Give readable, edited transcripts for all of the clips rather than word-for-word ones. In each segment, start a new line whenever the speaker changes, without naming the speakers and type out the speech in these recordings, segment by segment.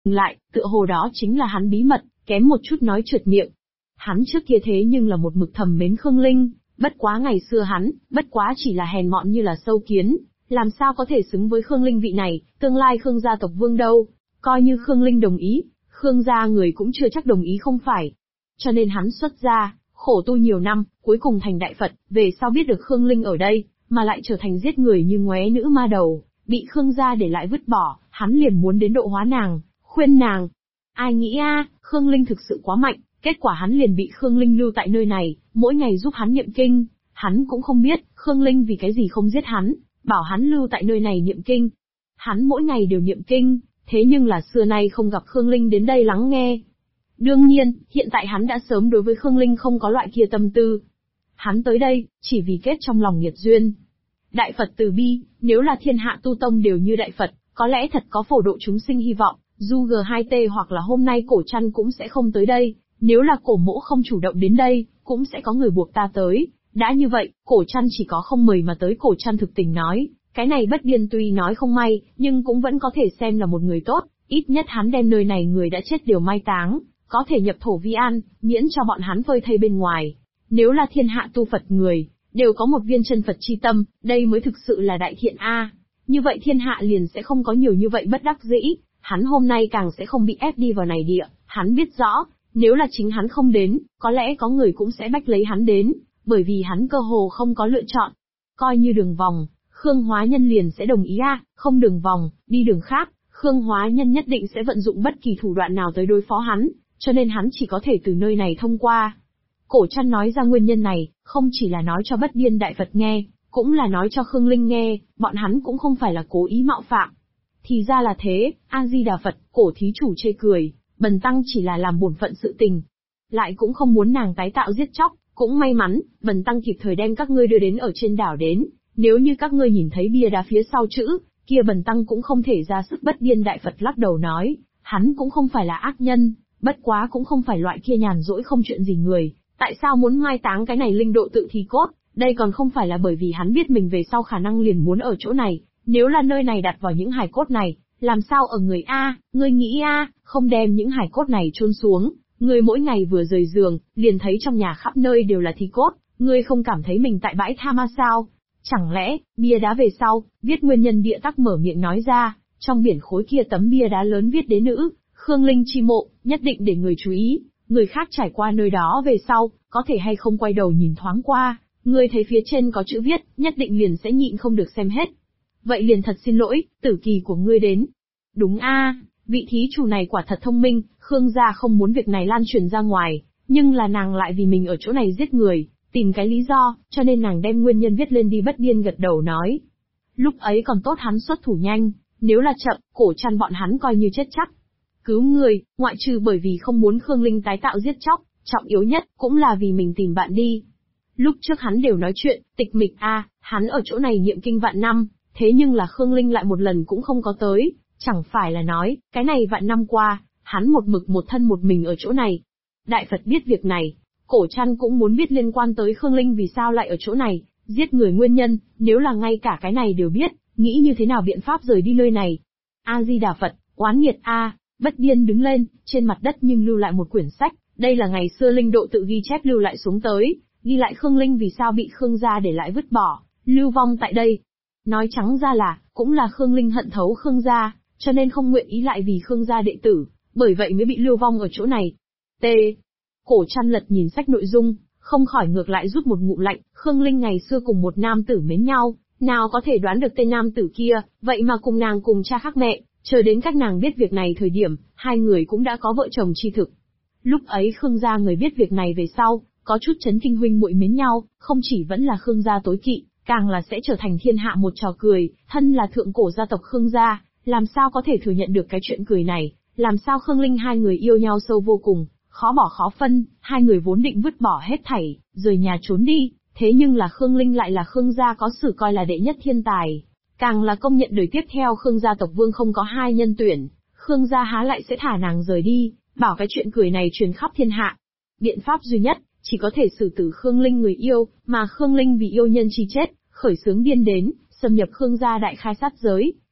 lại, tựa hồ đó chính là hắn bí mật, kém một chút nói trượt miệng. Hắn trước kia thế nhưng là một mực thầm mến Khương Linh, bất quá ngày xưa hắn, bất quá chỉ là hèn mọn như là sâu kiến, làm sao có thể xứng với Khương Linh vị này, tương lai Khương gia tộc vương đâu. Coi như Khương Linh đồng ý, Khương gia người cũng chưa chắc đồng ý không phải. Cho nên hắn xuất gia, khổ tu nhiều năm, cuối cùng thành đại Phật, về sau biết được Khương Linh ở đây, mà lại trở thành giết người như ngoé nữ ma đầu, bị Khương gia để lại vứt bỏ, hắn liền muốn đến độ hóa nàng, khuyên nàng. Ai nghĩ Khương Linh thực sự quá mạnh, kết quả hắn liền bị Khương Linh lưu tại nơi này, mỗi ngày giúp hắn niệm kinh, hắn cũng không biết, Khương Linh vì cái gì không giết hắn, bảo hắn lưu tại nơi này niệm kinh. Hắn mỗi ngày đều niệm kinh, thế nhưng là xưa nay không gặp Khương Linh đến đây lắng nghe. Đương nhiên, hiện tại hắn đã sớm đối với Khương Linh không có loại kia tâm tư. Hắn tới đây, chỉ vì kết trong lòng nghiệt duyên. Đại Phật từ bi, nếu là thiên hạ tu tông đều như Đại Phật, có lẽ thật có phổ độ chúng sinh hy vọng, dù G2T hoặc là hôm nay cổ chăn cũng sẽ không tới đây, nếu là cổ mỗ không chủ động đến đây, cũng sẽ có người buộc ta tới. Đã như vậy, cổ chăn chỉ có không mời mà tới cổ chăn thực tình nói, cái này Bất Điên tuy nói không may, nhưng cũng vẫn có thể xem là một người tốt, ít nhất hắn đem nơi này người đã chết đều mai táng, có thể nhập thổ vi an, miễn cho bọn hắn phơi thây bên ngoài. Nếu là thiên hạ tu Phật người, đều có một viên chân Phật chi tâm, đây mới thực sự là đại thiện Như vậy thiên hạ liền sẽ không có nhiều như vậy bất đắc dĩ, hắn hôm nay càng sẽ không bị ép đi vào này địa, hắn biết rõ, nếu là chính hắn không đến, có lẽ có người cũng sẽ bách lấy hắn đến, bởi vì hắn cơ hồ không có lựa chọn. Coi như đường vòng, Khương Hóa Nhân liền sẽ đồng ý không đường vòng, đi đường khác, Khương Hóa Nhân nhất định sẽ vận dụng bất kỳ thủ đoạn nào tới đối phó hắn, cho nên hắn chỉ có thể từ nơi này thông qua. Cổ Chăn nói ra nguyên nhân này, không chỉ là nói cho Bất Điên Đại Phật nghe, cũng là nói cho Khương Linh nghe, bọn hắn cũng không phải là cố ý mạo phạm. Thì ra là thế, A-di-đà Phật, cổ thí chủ chê cười, bần tăng chỉ là làm bổn phận sự tình. Lại cũng không muốn nàng tái tạo giết chóc, cũng may mắn, bần tăng kịp thời đem các ngươi đưa đến ở trên đảo đến, nếu như các ngươi nhìn thấy bia đá phía sau chữ, kia bần tăng cũng không thể ra sức. Bất Điên Đại Phật lắc đầu nói, hắn cũng không phải là ác nhân, bất quá cũng không phải loại kia nhàn rỗi không chuyện gì người, tại sao muốn mai táng cái này linh độ tự thi cốt, đây còn không phải là bởi vì hắn biết mình về sau khả năng liền muốn ở chỗ này, nếu là nơi này đặt vào những hài cốt này, làm sao ở người ngươi nghĩ không đem những hài cốt này chôn xuống, ngươi mỗi ngày vừa rời giường, liền thấy trong nhà khắp nơi đều là thi cốt, ngươi không cảm thấy mình tại bãi tha ma sao? Chẳng lẽ, bia đá về sau, viết nguyên nhân địa tắc mở miệng nói ra, trong biển khối kia tấm bia đá lớn viết đế nữ, Khương Linh chi mộ, nhất định để người chú ý, người khác trải qua nơi đó về sau, có thể hay không quay đầu nhìn thoáng qua, ngươi thấy phía trên có chữ viết, nhất định liền sẽ nhịn không được xem hết. Vậy liền thật xin lỗi, tử kỳ của ngươi đến. Đúng vị thí chủ này quả thật thông minh, Khương gia không muốn việc này lan truyền ra ngoài, nhưng là nàng lại vì mình ở chỗ này giết người, tìm cái lý do, cho nên nàng đem nguyên nhân viết lên đi. Bất Điên gật đầu nói. Lúc ấy còn tốt hắn xuất thủ nhanh, nếu là chậm, cổ chăn bọn hắn coi như chết chắc. Cứu người, ngoại trừ bởi vì không muốn Khương Linh tái tạo giết chóc, trọng yếu nhất, cũng là vì mình tìm bạn đi. Lúc trước hắn đều nói chuyện, tịch mịch hắn ở chỗ này niệm kinh vạn năm, thế nhưng là Khương Linh lại một lần cũng không có tới, chẳng phải là nói, cái này vạn năm qua, hắn một mực một thân một mình ở chỗ này. Đại Phật biết việc này, cổ chăn cũng muốn biết liên quan tới Khương Linh vì sao lại ở chỗ này, giết người nguyên nhân, nếu là ngay cả cái này đều biết, nghĩ như thế nào biện pháp rời đi nơi này. A-di-đà Phật, oán nghiệt Bất Điên đứng lên, trên mặt đất nhưng lưu lại một quyển sách, đây là ngày xưa linh độ tự ghi chép lưu lại xuống tới, ghi lại Khương Linh vì sao bị Khương gia để lại vứt bỏ, lưu vong tại đây. Nói trắng ra là, cũng là Khương Linh hận thấu Khương gia, cho nên không nguyện ý lại vì Khương gia đệ tử, bởi vậy mới bị lưu vong ở chỗ này. T. Cổ Chăn lật nhìn sách nội dung, không khỏi ngược lại rút một ngụm lạnh, Khương Linh ngày xưa cùng một nam tử mến nhau, nào có thể đoán được tên nam tử kia, vậy mà cùng nàng cùng cha khác mẹ, chờ đến các nàng biết việc này thời điểm, hai người cũng đã có vợ chồng chi thực. Lúc ấy Khương gia người biết việc này về sau, có chút chấn kinh huynh muội mến nhau, không chỉ vẫn là Khương gia tối kỵ, càng là sẽ trở thành thiên hạ một trò cười, thân là thượng cổ gia tộc Khương gia, làm sao có thể thừa nhận được cái chuyện cười này, làm sao Khương Linh hai người yêu nhau sâu vô cùng, khó bỏ khó phân, hai người vốn định vứt bỏ hết thảy, rời nhà trốn đi, thế nhưng là Khương Linh lại là Khương gia có sử coi là đệ nhất thiên tài, càng là công nhận đời tiếp theo Khương gia tộc vương không có hai nhân tuyển, Khương gia há lại sẽ thả nàng rời đi, bảo cái chuyện cười này truyền khắp thiên hạ. Biện pháp duy nhất, chỉ có thể xử tử Khương Linh người yêu, mà Khương Linh vì yêu nhân chi chết, khởi xướng điên đến, xâm nhập Khương gia đại khai sát giới,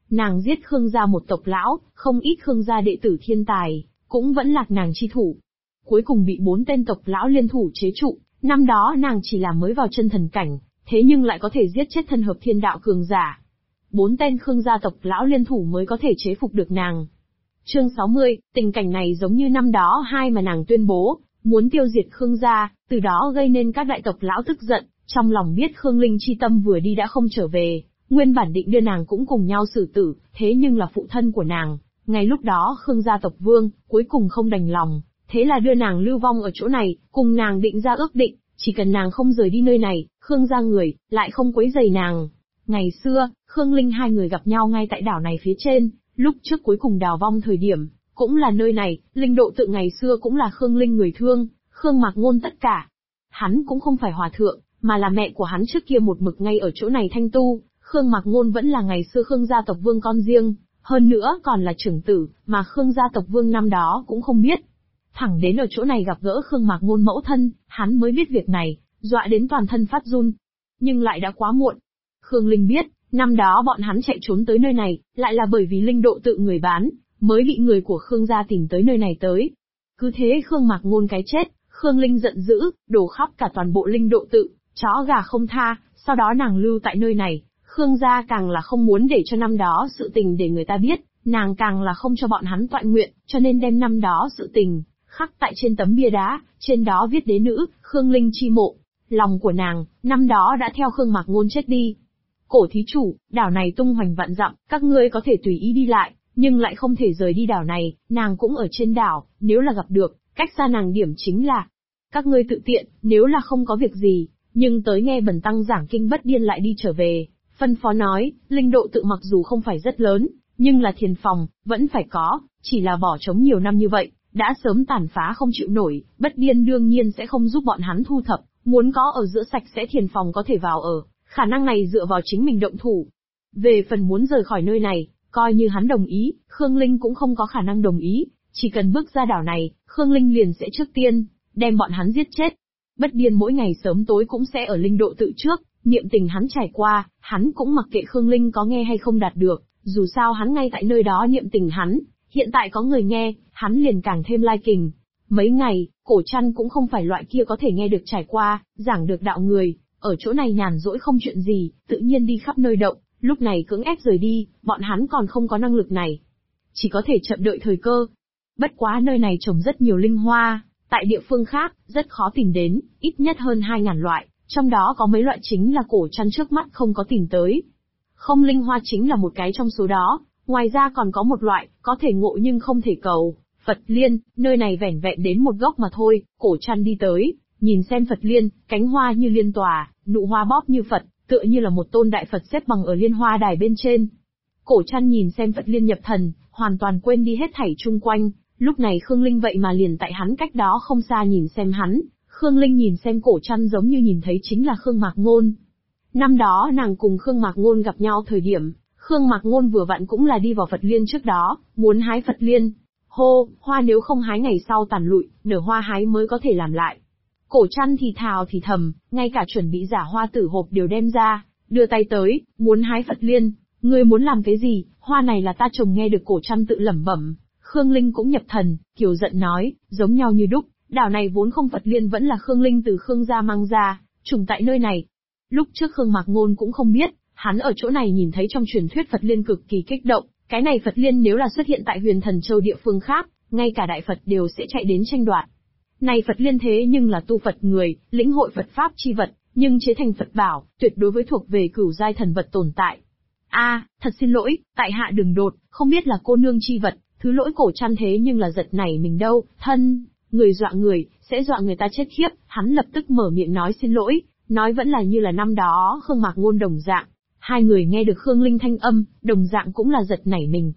Nàng giết Khương gia một tộc lão, không ít Khương gia đệ tử thiên tài, cũng vẫn lạc nàng chi thủ. Cuối cùng bị 4 tên tộc lão liên thủ chế trụ, năm đó nàng chỉ là mới vào chân thần cảnh, thế nhưng lại có thể giết chết thân hợp thiên đạo cường giả. 4 tên Khương gia tộc lão liên thủ mới có thể chế phục được nàng. Chương 60, tình cảnh này giống như năm đó mà nàng tuyên bố, muốn tiêu diệt Khương gia, từ đó gây nên các đại tộc lão tức giận, trong lòng biết Khương Linh chi tâm vừa đi đã không trở về, nguyên bản định đưa nàng cũng cùng nhau xử tử, thế nhưng là phụ thân của nàng, ngay lúc đó Khương gia tộc vương, cuối cùng không đành lòng, thế là đưa nàng lưu vong ở chỗ này, cùng nàng định ra ước định, chỉ cần nàng không rời đi nơi này, Khương gia người, lại không quấy rầy nàng. Ngày xưa, Khương Linh hai người gặp nhau ngay tại đảo này phía trên, lúc trước cuối cùng đào vong thời điểm, cũng là nơi này, Linh Độ Tự ngày xưa cũng là Khương Linh người thương, Khương Mạc Ngôn tất cả. Hắn cũng không phải hòa thượng, mà là mẹ của hắn trước kia một mực ngay ở chỗ này thanh tu, Khương Mạc Ngôn vẫn là ngày xưa Khương gia tộc vương con riêng, hơn nữa còn là trưởng tử, mà Khương gia tộc vương năm đó cũng không biết. Thẳng đến ở chỗ này gặp gỡ Khương Mạc Ngôn mẫu thân, hắn mới biết việc này, dọa đến toàn thân phát run. Nhưng lại đã quá muộn. Khương Linh biết, năm đó bọn hắn chạy trốn tới nơi này, lại là bởi vì Linh Độ Tự người bán, mới bị người của Khương gia tìm tới nơi này tới. Cứ thế Khương Mạc Ngôn cái chết, Khương Linh giận dữ, đổ khắp cả toàn bộ Linh Độ Tự, chó gà không tha, sau đó nàng lưu tại nơi này, Khương gia càng là không muốn để cho năm đó sự tình để người ta biết, nàng càng là không cho bọn hắn toại nguyện, cho nên đem năm đó sự tình khắc tại trên tấm bia đá, trên đó viết đế nữ, Khương Linh chi mộ. Lòng của nàng, năm đó đã theo Khương Mạc Ngôn chết đi. Cổ thí chủ, đảo này tung hoành vạn dặm, các ngươi có thể tùy ý đi lại, nhưng lại không thể rời đi đảo này, nàng cũng ở trên đảo, nếu là gặp được, cách xa nàng điểm chính là, các ngươi tự tiện, nếu là không có việc gì, nhưng tới nghe bần tăng giảng kinh bất điên lại đi trở về. Phân phó nói, Linh Độ Tự mặc dù không phải rất lớn, nhưng là thiền phòng, vẫn phải có, chỉ là bỏ trống nhiều năm như vậy, đã sớm tàn phá không chịu nổi, bất điên đương nhiên sẽ không giúp bọn hắn thu thập, muốn có ở giữa sạch sẽ thiền phòng có thể vào ở, khả năng này dựa vào chính mình động thủ. Về phần muốn rời khỏi nơi này, coi như hắn đồng ý, Khương Linh cũng không có khả năng đồng ý, chỉ cần bước ra đảo này, Khương Linh liền sẽ trước tiên đem bọn hắn giết chết. Bất điên mỗi ngày sớm tối cũng sẽ ở Linh Độ Tự trước, niệm tình hắn trải qua, hắn cũng mặc kệ Khương Linh có nghe hay không đạt được, dù sao hắn ngay tại nơi đó niệm tình hắn, hiện tại có người nghe, hắn liền càng thêm lai kình. Mấy ngày, Cổ Trăn cũng không phải loại kia có thể nghe được trải qua, giảng được đạo người, ở chỗ này nhàn rỗi không chuyện gì, tự nhiên đi khắp nơi động, lúc này cưỡng ép rời đi, bọn hắn còn không có năng lực này. Chỉ có thể chậm đợi thời cơ. Bất quá nơi này trồng rất nhiều linh hoa, tại địa phương khác, rất khó tìm đến, ít nhất hơn 2.000 loại, trong đó có mấy loại chính là Cổ Trăn trước mắt không có tìm tới. Không linh hoa chính là một cái trong số đó, ngoài ra còn có một loại, có thể ngộ nhưng không thể cầu, Phật Liên, nơi này vẻn vẹn đến một gốc mà thôi, Cổ Trăn đi tới, nhìn xem Phật Liên, cánh hoa như liên tòa, nụ hoa bóp như Phật, tựa như là một tôn đại Phật xếp bằng ở liên hoa đài bên trên. Cổ Trăn nhìn xem Phật Liên nhập thần, hoàn toàn quên đi hết thảy chung quanh, lúc này Khương Linh vậy mà liền tại hắn cách đó không xa nhìn xem hắn, Khương Linh nhìn xem Cổ Trăn giống như nhìn thấy chính là Khương Mạc Ngôn. Năm đó nàng cùng Khương Mạc Ngôn gặp nhau thời điểm, Khương Mạc Ngôn vừa vặn cũng là đi vào Phật Liên trước đó, muốn hái Phật Liên. Hô, hoa nếu không hái ngày sau tàn lụi, nở hoa hái mới có thể làm lại. Cổ Trăn thì thào thì thầm, ngay cả chuẩn bị giả hoa tử hộp đều đem ra, đưa tay tới, muốn hái Phật Liên. Ngươi muốn làm cái gì, hoa này là ta trồng. Nghe được Cổ Trăn tự lẩm bẩm, Khương Linh cũng nhập thần, kiều giận nói, giống nhau như đúc, đảo này vốn không Phật Liên vẫn là Khương Linh từ Khương gia mang ra, trùng tại nơi này. Lúc trước Khương Mạc Ngôn cũng không biết, hắn ở chỗ này nhìn thấy trong truyền thuyết Phật Liên cực kỳ kích động, cái này Phật Liên nếu là xuất hiện tại Huyền Thần Châu địa phương khác, ngay cả đại Phật đều sẽ chạy đến tranh đoạt. Này Phật Liên thế nhưng là tu Phật người, lĩnh hội Phật pháp chi vật, nhưng chế thành Phật bảo, tuyệt đối với thuộc về cửu giai thần vật tồn tại. Thật xin lỗi, tại hạ đường đột, không biết là cô nương chi vật, thứ lỗi. Cổ Trăn thế nhưng là giật nảy mình đâu, thân, người dọa người, sẽ dọa người ta chết khiếp, hắn lập tức mở miệng nói xin lỗi, nói vẫn là như là năm đó Khương Mạc Ngôn đồng dạng. Hai người nghe được Khương Linh thanh âm, đồng dạng cũng là giật nảy mình.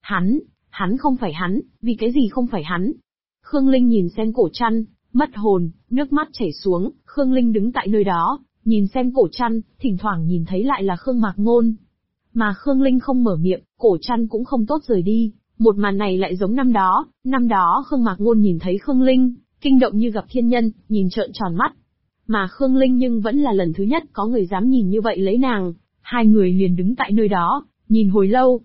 Hắn không phải hắn, vì cái gì không phải hắn? Khương Linh nhìn xem Cổ Trăn, mất hồn, nước mắt chảy xuống, Khương Linh đứng tại nơi đó, nhìn xem Cổ Trăn, thỉnh thoảng nhìn thấy lại là Khương Mạc Ngôn. Mà Khương Linh không mở miệng, Cổ Trăn cũng không tốt rời đi, một màn này lại giống năm đó Khương Mạc Ngôn nhìn thấy Khương Linh, kinh động như gặp thiên nhân, nhìn trợn tròn mắt. Mà Khương Linh nhưng vẫn là lần thứ nhất có người dám nhìn như vậy lấy nàng, hai người liền đứng tại nơi đó, nhìn hồi lâu.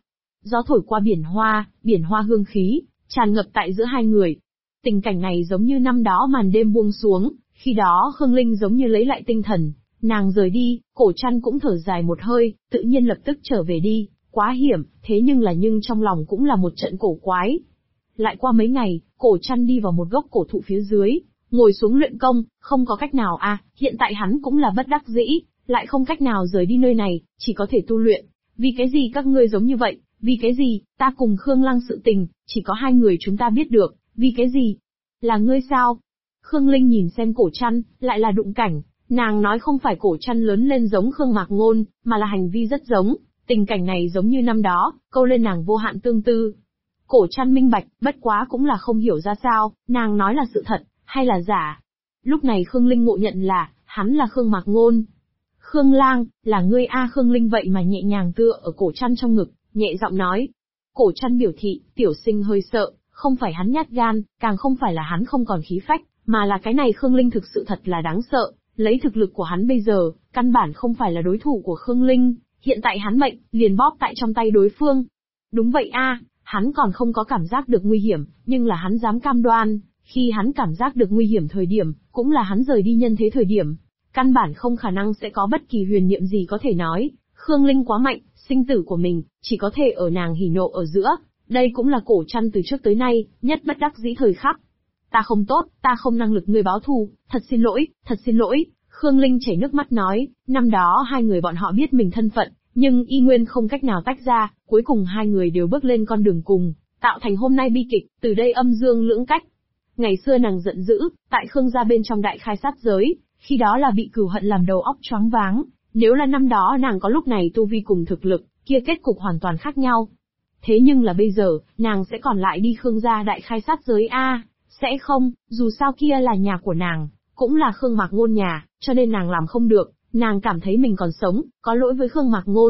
Gió thổi qua biển hoa hương khí, tràn ngập tại giữa hai người. Tình cảnh này giống như năm đó màn đêm buông xuống, khi đó Khương Linh giống như lấy lại tinh thần, nàng rời đi, Cổ Trăn cũng thở dài một hơi, tự nhiên lập tức trở về đi, quá hiểm, thế nhưng trong lòng cũng là một trận cổ quái. Lại qua mấy ngày, Cổ Trăn đi vào một gốc cổ thụ phía dưới, ngồi xuống luyện công, không có cách nào hiện tại hắn cũng là bất đắc dĩ, lại không cách nào rời đi nơi này, chỉ có thể tu luyện. Vì cái gì các ngươi giống như vậy, vì cái gì, ta cùng Khương Lăng sự tình, chỉ có hai người chúng ta biết được, vì cái gì? Là ngươi sao? Khương Linh nhìn xem Cổ Trăn, lại là đụng cảnh, nàng nói không phải Cổ Trăn lớn lên giống Khương Mạc Ngôn, mà là hành vi rất giống, tình cảnh này giống như năm đó, câu lên nàng vô hạn tương tư. Cổ Trăn minh bạch, bất quá cũng là không hiểu ra sao, nàng nói là sự thật, hay là giả. Lúc này Khương Linh ngộ nhận là, hắn là Khương Mạc Ngôn. Khương Lang, là ngươi Khương Linh vậy mà nhẹ nhàng tựa ở Cổ Trăn trong ngực, nhẹ giọng nói. Cổ Trăn biểu thị, tiểu sinh hơi sợ, không phải hắn nhát gan, càng không phải là hắn không còn khí phách, mà là cái này Khương Linh thực sự thật là đáng sợ, lấy thực lực của hắn bây giờ, căn bản không phải là đối thủ của Khương Linh, hiện tại hắn mệnh, liền bóp tại trong tay đối phương. Đúng vậy hắn còn không có cảm giác được nguy hiểm, nhưng là hắn dám cam đoan, khi hắn cảm giác được nguy hiểm thời điểm, cũng là hắn rời đi nhân thế thời điểm. Căn bản không khả năng sẽ có bất kỳ huyền niệm gì có thể nói, Khương Linh quá mạnh, sinh tử của mình, chỉ có thể ở nàng hỉ nộ ở giữa, đây cũng là Cổ Trăn từ trước tới nay, nhất bất đắc dĩ thời khắc. Ta không tốt, ta không năng lực ngươi báo thù, thật xin lỗi, Khương Linh chảy nước mắt nói, năm đó hai người bọn họ biết mình thân phận, nhưng y nguyên không cách nào tách ra, cuối cùng hai người đều bước lên con đường cùng, tạo thành hôm nay bi kịch, từ đây âm dương lưỡng cách. Ngày xưa nàng giận dữ, tại Khương gia bên trong đại khai sát giới, khi đó là bị cừu hận làm đầu óc choáng váng, nếu là năm đó nàng có lúc này tu vi cùng thực lực, kia kết cục hoàn toàn khác nhau. Thế nhưng là bây giờ, nàng sẽ còn lại đi Khương gia đại khai sát giới sẽ không, dù sao kia là nhà của nàng, cũng là Khương Mạc Ngôn nhà, cho nên nàng làm không được, nàng cảm thấy mình còn sống, có lỗi với Khương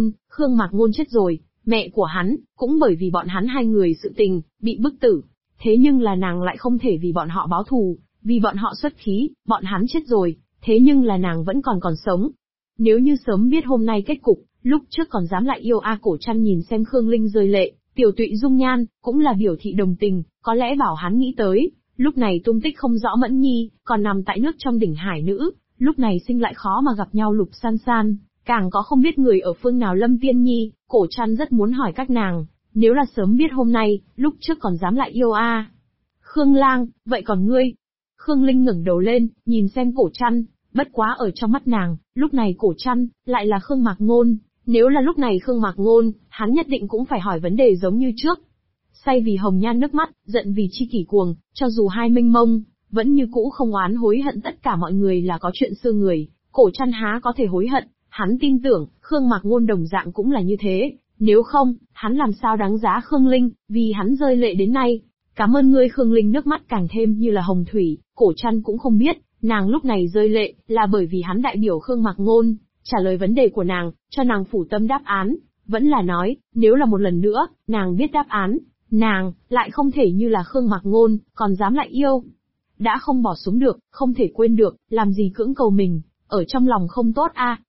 Mạc Ngôn chết rồi, mẹ của hắn, cũng bởi vì bọn hắn hai người sự tình, bị bức tử. Thế nhưng là nàng lại không thể vì bọn họ báo thù, vì bọn họ xuất khí, bọn hắn chết rồi, thế nhưng là nàng vẫn còn sống. Nếu như sớm biết hôm nay kết cục, lúc trước còn dám lại yêu Cổ Trăn nhìn xem Khương Linh rơi lệ, tiểu tụy dung nhan, cũng là biểu thị đồng tình, có lẽ bảo hắn nghĩ tới, lúc này tung tích không rõ Mẫn Nhi, còn nằm tại nước trong đỉnh hải nữ, lúc này sinh lại khó mà gặp nhau Lục San San, càng có không biết người ở phương nào Lâm Tiên Nhi, Cổ Trăn rất muốn hỏi các nàng, nếu là sớm biết hôm nay, lúc trước còn dám lại yêu Khương Lang, vậy còn ngươi? Khương Linh ngẩng đầu lên, nhìn xem Cổ Trăn, bất quá ở trong mắt nàng, lúc này Cổ Trăn, lại là Khương Mạc Ngôn, nếu là lúc này Khương Mạc Ngôn, hắn nhất định cũng phải hỏi vấn đề giống như trước. Say vì hồng nhan nước mắt, giận vì chi kỷ cuồng, cho dù hai mênh mông, vẫn như cũ không oán hối hận tất cả mọi người là có chuyện xưa người, Cổ Trăn há có thể hối hận, hắn tin tưởng, Khương Mạc Ngôn đồng dạng cũng là như thế, nếu không, hắn làm sao đáng giá Khương Linh, vì hắn rơi lệ đến nay. Cảm ơn ngươi Khương Linh nước mắt càng thêm như là hồng thủy, Cổ Trăn cũng không biết, nàng lúc này rơi lệ, là bởi vì hắn đại biểu Khương Mạc Ngôn, trả lời vấn đề của nàng, cho nàng phủ tâm đáp án, vẫn là nói, nếu là một lần nữa, nàng biết đáp án, nàng, lại không thể như là Khương Mạc Ngôn, còn dám lại yêu. Đã không bỏ xuống được, không thể quên được, làm gì cưỡng cầu mình, ở trong lòng không tốt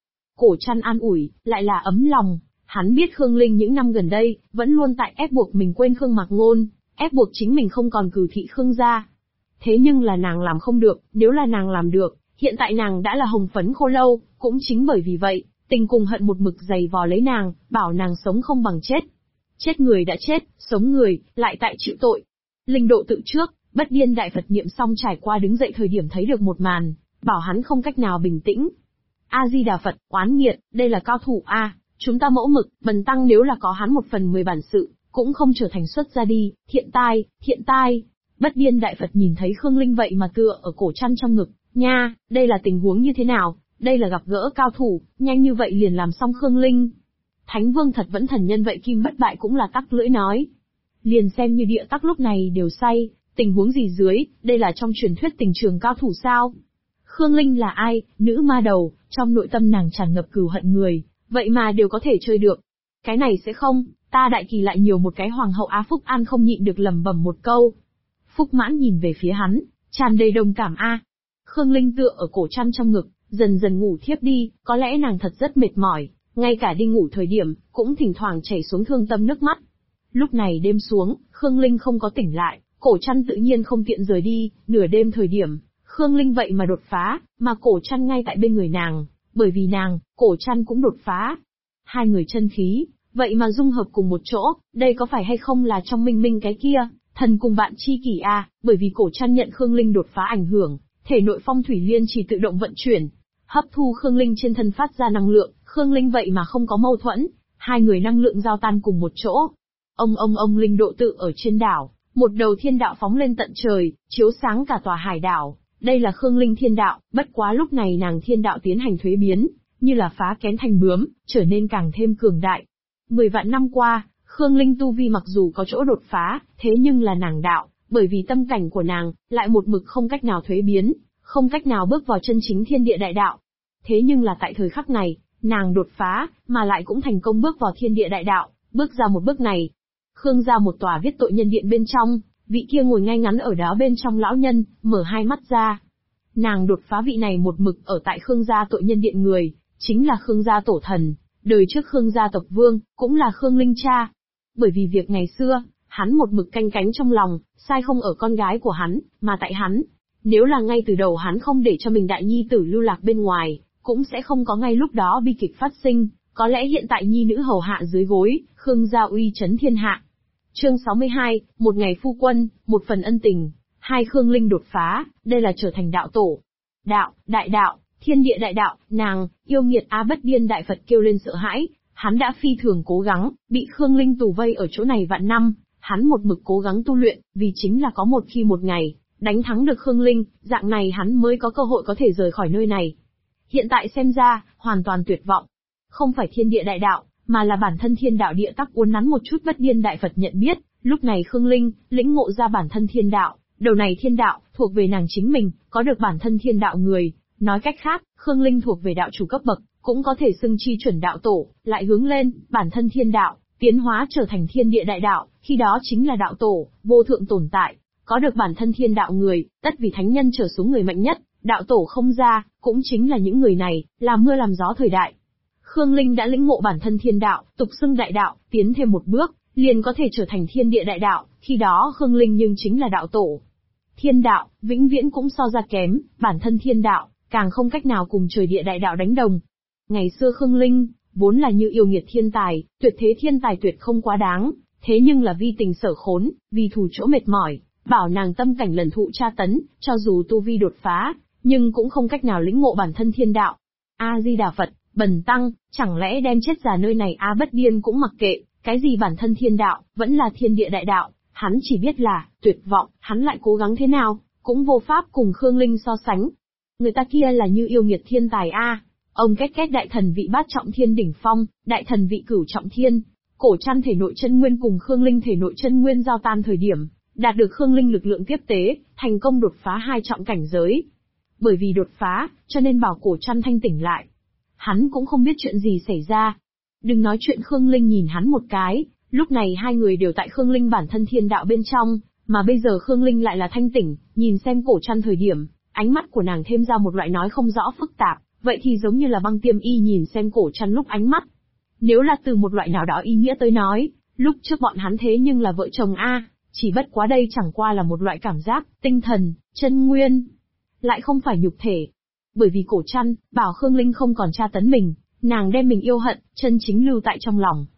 Cổ Trăn an ủi, lại là ấm lòng, hắn biết Khương Linh những năm gần đây, vẫn luôn tại ép buộc mình quên Khương Mạc Ngôn, ép buộc chính mình không còn cử thị Khương gia. Thế nhưng là nàng làm không được, nếu là nàng làm được, hiện tại nàng đã là hồng phấn khô lâu, cũng chính bởi vì vậy, tình cùng hận một mực giày vò lấy nàng, bảo nàng sống không bằng chết. Chết người đã chết, sống người, lại tại chịu tội. Linh độ tự trước, bất điên đại Phật niệm xong trải qua đứng dậy thời điểm thấy được một màn, bảo hắn không cách nào bình tĩnh. A-di-đà Phật, oán nghiệt, đây là cao thủ chúng ta mẫu mực, bần tăng nếu là có hắn 1/10 bản sự, cũng không trở thành xuất gia đi, thiện tai. Bất điên đại Phật nhìn thấy Khương Linh vậy mà tựa ở Cổ Trăn trong ngực, nha, đây là tình huống như thế nào, đây là gặp gỡ cao thủ, nhanh như vậy liền làm xong Khương Linh. Thánh Vương thật vẫn thần nhân vậy Kim Bất Bại cũng là tắc lưỡi nói. Liền xem như địa tắc lúc này đều say, tình huống gì dưới, đây là trong truyền thuyết tình trường cao thủ sao? Khương Linh là ai, nữ ma đầu, trong nội tâm nàng tràn ngập cừu hận người, vậy mà đều có thể chơi được. Cái này sẽ không, ta đại kỳ lại nhiều một cái hoàng hậu Phúc An không nhịn được lẩm bẩm một câu. Phúc Mãn nhìn về phía hắn, tràn đầy đồng cảm Khương Linh tựa ở Cổ Trăn trong ngực, dần dần ngủ thiếp đi, có lẽ nàng thật rất mệt mỏi, ngay cả đi ngủ thời điểm, cũng thỉnh thoảng chảy xuống thương tâm nước mắt. Lúc này đêm xuống, Khương Linh không có tỉnh lại, Cổ Trăn tự nhiên không tiện rời đi, nửa đêm thời điểm, Khương Linh vậy mà đột phá, mà Cổ Trăn ngay tại bên người nàng, bởi vì nàng, Cổ Trăn cũng đột phá. Hai người chân khí, vậy mà dung hợp cùng một chỗ, đây có phải hay không là trong minh minh cái kia, thần cùng bạn chi kỷ a, bởi vì Cổ Trăn nhận Khương Linh đột phá ảnh hưởng, thể nội phong thủy liên chỉ tự động vận chuyển, hấp thu Khương Linh trên thân phát ra năng lượng, Khương Linh vậy mà không có mâu thuẫn, hai người năng lượng giao tan cùng một chỗ. Ông linh độ tự ở trên đảo, một đầu thiên đạo phóng lên tận trời, chiếu sáng cả tòa hải đảo. Đây là Khương Linh thiên đạo, bất quá lúc này nàng thiên đạo tiến hành thuế biến, như là phá kén thành bướm, trở nên càng thêm cường đại. 10 vạn năm qua, Khương Linh tu vi mặc dù có chỗ đột phá, thế nhưng là nàng đạo, bởi vì tâm cảnh của nàng, lại một mực không cách nào thuế biến, không cách nào bước vào chân chính thiên địa đại đạo. Thế nhưng là tại thời khắc này, nàng đột phá, mà lại cũng thành công bước vào thiên địa đại đạo, bước ra một bước này. Khương gia một tòa viết tội nhân điện bên trong, vị kia ngồi ngay ngắn ở đó bên trong lão nhân, mở hai mắt ra. Nàng đột phá vị này một mực ở tại Khương gia tội nhân điện người, chính là Khương gia tổ thần, đời trước Khương gia tộc vương, cũng là Khương Linh cha. Bởi vì việc ngày xưa, hắn một mực canh cánh trong lòng, sai không ở con gái của hắn, mà tại hắn. Nếu là ngay từ đầu hắn không để cho mình đại nhi tử lưu lạc bên ngoài, cũng sẽ không có ngay lúc đó bi kịch phát sinh, có lẽ hiện tại nhi nữ hầu hạ dưới gối, Khương gia uy chấn thiên hạ. Chương 62, một ngày phu quân, một phần ân tình. Hai Khương Linh đột phá, đây là trở thành đạo tổ. Đạo, đại đạo, thiên địa đại đạo, nàng, yêu nghiệt Á Bất Điên Đại Phật kêu lên sợ hãi, hắn đã phi thường cố gắng, bị Khương Linh tù vây ở chỗ này vạn năm, hắn một mực cố gắng tu luyện, vì chính là có một khi một ngày, đánh thắng được Khương Linh, dạng này hắn mới có cơ hội có thể rời khỏi nơi này. Hiện tại xem ra, hoàn toàn tuyệt vọng. Không phải thiên địa đại đạo, mà là bản thân thiên đạo địa tắc uốn nắn một chút Bất Điên Đại Phật nhận biết, lúc này Khương Linh, lĩnh ngộ ra bản thân thiên đạo, đầu này thiên đạo, thuộc về nàng chính mình, có được bản thân thiên đạo người. Nói cách khác, Khương Linh thuộc về đạo chủ cấp bậc, cũng có thể xưng chi chuẩn đạo tổ, lại hướng lên, bản thân thiên đạo, tiến hóa trở thành thiên địa đại đạo, khi đó chính là đạo tổ, vô thượng tồn tại, có được bản thân thiên đạo người, tất vì thánh nhân trở xuống người mạnh nhất, đạo tổ không ra, cũng chính là những người này, làm mưa làm gió thời đại. Khương Linh đã lĩnh ngộ bản thân thiên đạo, tục xưng đại đạo, tiến thêm một bước, liền có thể trở thành thiên địa đại đạo, khi đó Khương Linh nhưng chính là đạo tổ. Thiên đạo, vĩnh viễn cũng so ra kém, bản thân thiên đạo, càng không cách nào cùng trời địa đại đạo đánh đồng. Ngày xưa Khương Linh, vốn là như yêu nghiệt thiên tài, tuyệt thế thiên tài tuyệt không quá đáng, thế nhưng là vi tình sở khốn, vì thù chỗ mệt mỏi, bảo nàng tâm cảnh lần thụ tra tấn, cho dù tu vi đột phá, nhưng cũng không cách nào lĩnh ngộ bản thân thiên đạo. A-di-đà Phật, bần tăng, chẳng lẽ đem chết già nơi này Á Bất Điên cũng mặc kệ, cái gì bản thân thiên đạo, vẫn là thiên địa đại đạo, hắn chỉ biết là, tuyệt vọng, hắn lại cố gắng thế nào, cũng vô pháp cùng Khương Linh so sánh. Người ta kia là như yêu nghiệt thiên tài a. Ông két đại thần vị bát trọng thiên đỉnh phong, đại thần vị cửu trọng thiên, Cổ Trăn thể nội chân nguyên cùng Khương Linh thể nội chân nguyên giao tan thời điểm, đạt được Khương Linh lực lượng tiếp tế, thành công đột phá 2 trọng cảnh giới. Bởi vì đột phá, cho nên bảo Cổ Trăn thanh tỉnh lại. Hắn cũng không biết chuyện gì xảy ra. Đừng nói chuyện Khương Linh nhìn hắn một cái, lúc này hai người đều tại Khương Linh bản thân thiên đạo bên trong, mà bây giờ Khương Linh lại là thanh tỉnh, nhìn xem Cổ Trăn thời điểm, ánh mắt của nàng thêm ra một loại nói không rõ phức tạp, vậy thì giống như là Băng Tiêm Y nhìn xem Cổ Trăn lúc ánh mắt. Nếu là từ một loại nào đó ý nghĩa tới nói, lúc trước bọn hắn thế nhưng là vợ chồng a, chỉ bất quá đây chẳng qua là một loại cảm giác, tinh thần, chân nguyên, lại không phải nhục thể. Bởi vì Cổ Trăn, bảo Khương Linh không còn tra tấn mình, nàng đem mình yêu hận, chân chính lưu tại trong lòng.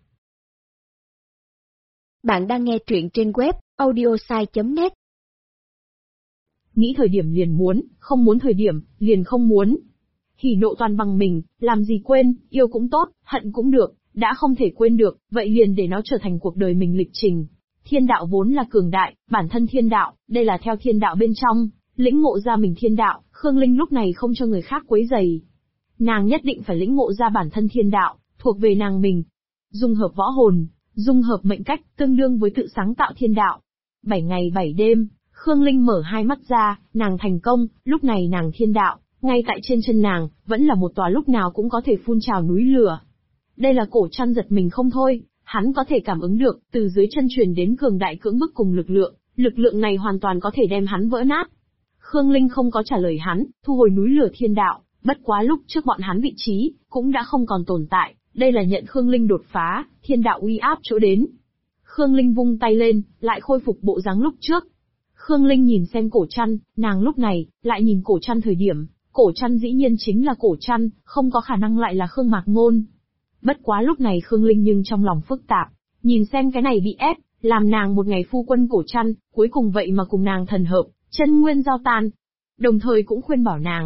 Bạn đang nghe truyện trên web, audiosai.net.
Nghĩ thời điểm liền muốn, không muốn thời điểm, liền không muốn. Hỉ nộ toàn bằng mình, làm gì quên, yêu cũng tốt, hận cũng được, đã không thể quên được, vậy liền để nó trở thành cuộc đời mình lịch trình. Thiên đạo vốn là cường đại, bản thân thiên đạo, đây là theo thiên đạo bên trong, lĩnh ngộ ra mình thiên đạo, Khương Linh lúc này không cho người khác quấy rầy. Nàng nhất định phải lĩnh ngộ ra bản thân thiên đạo, thuộc về nàng mình. Dung hợp võ hồn, dung hợp mệnh cách, tương đương với tự sáng tạo thiên đạo. 7 ngày 7 đêm, Khương Linh mở hai mắt ra, nàng thành công, lúc này nàng thiên đạo, ngay tại trên chân nàng, vẫn là một tòa lúc nào cũng có thể phun trào núi lửa. Đây là Cổ Trăn giật mình không thôi, hắn có thể cảm ứng được, từ dưới chân truyền đến cường đại cưỡng bức cùng lực lượng này hoàn toàn có thể đem hắn vỡ nát. Khương Linh không có trả lời hắn, thu hồi núi lửa thiên đạo, bất quá lúc trước bọn hắn vị trí, cũng đã không còn tồn tại, đây là nhận Khương Linh đột phá, thiên đạo uy áp chỗ đến. Khương Linh vung tay lên, lại khôi phục bộ dáng lúc trước. Khương Linh nhìn xem Cổ Trăn, nàng lúc này, lại nhìn Cổ Trăn thời điểm, Cổ Trăn dĩ nhiên chính là Cổ Trăn, không có khả năng lại là Khương Mạc Ngôn. Bất quá lúc này Khương Linh nhưng trong lòng phức tạp, nhìn xem cái này bị ép, làm nàng một ngày phu quân Cổ Trăn, cuối cùng vậy mà cùng nàng thần hợp, chân nguyên giao tan. Đồng thời cũng khuyên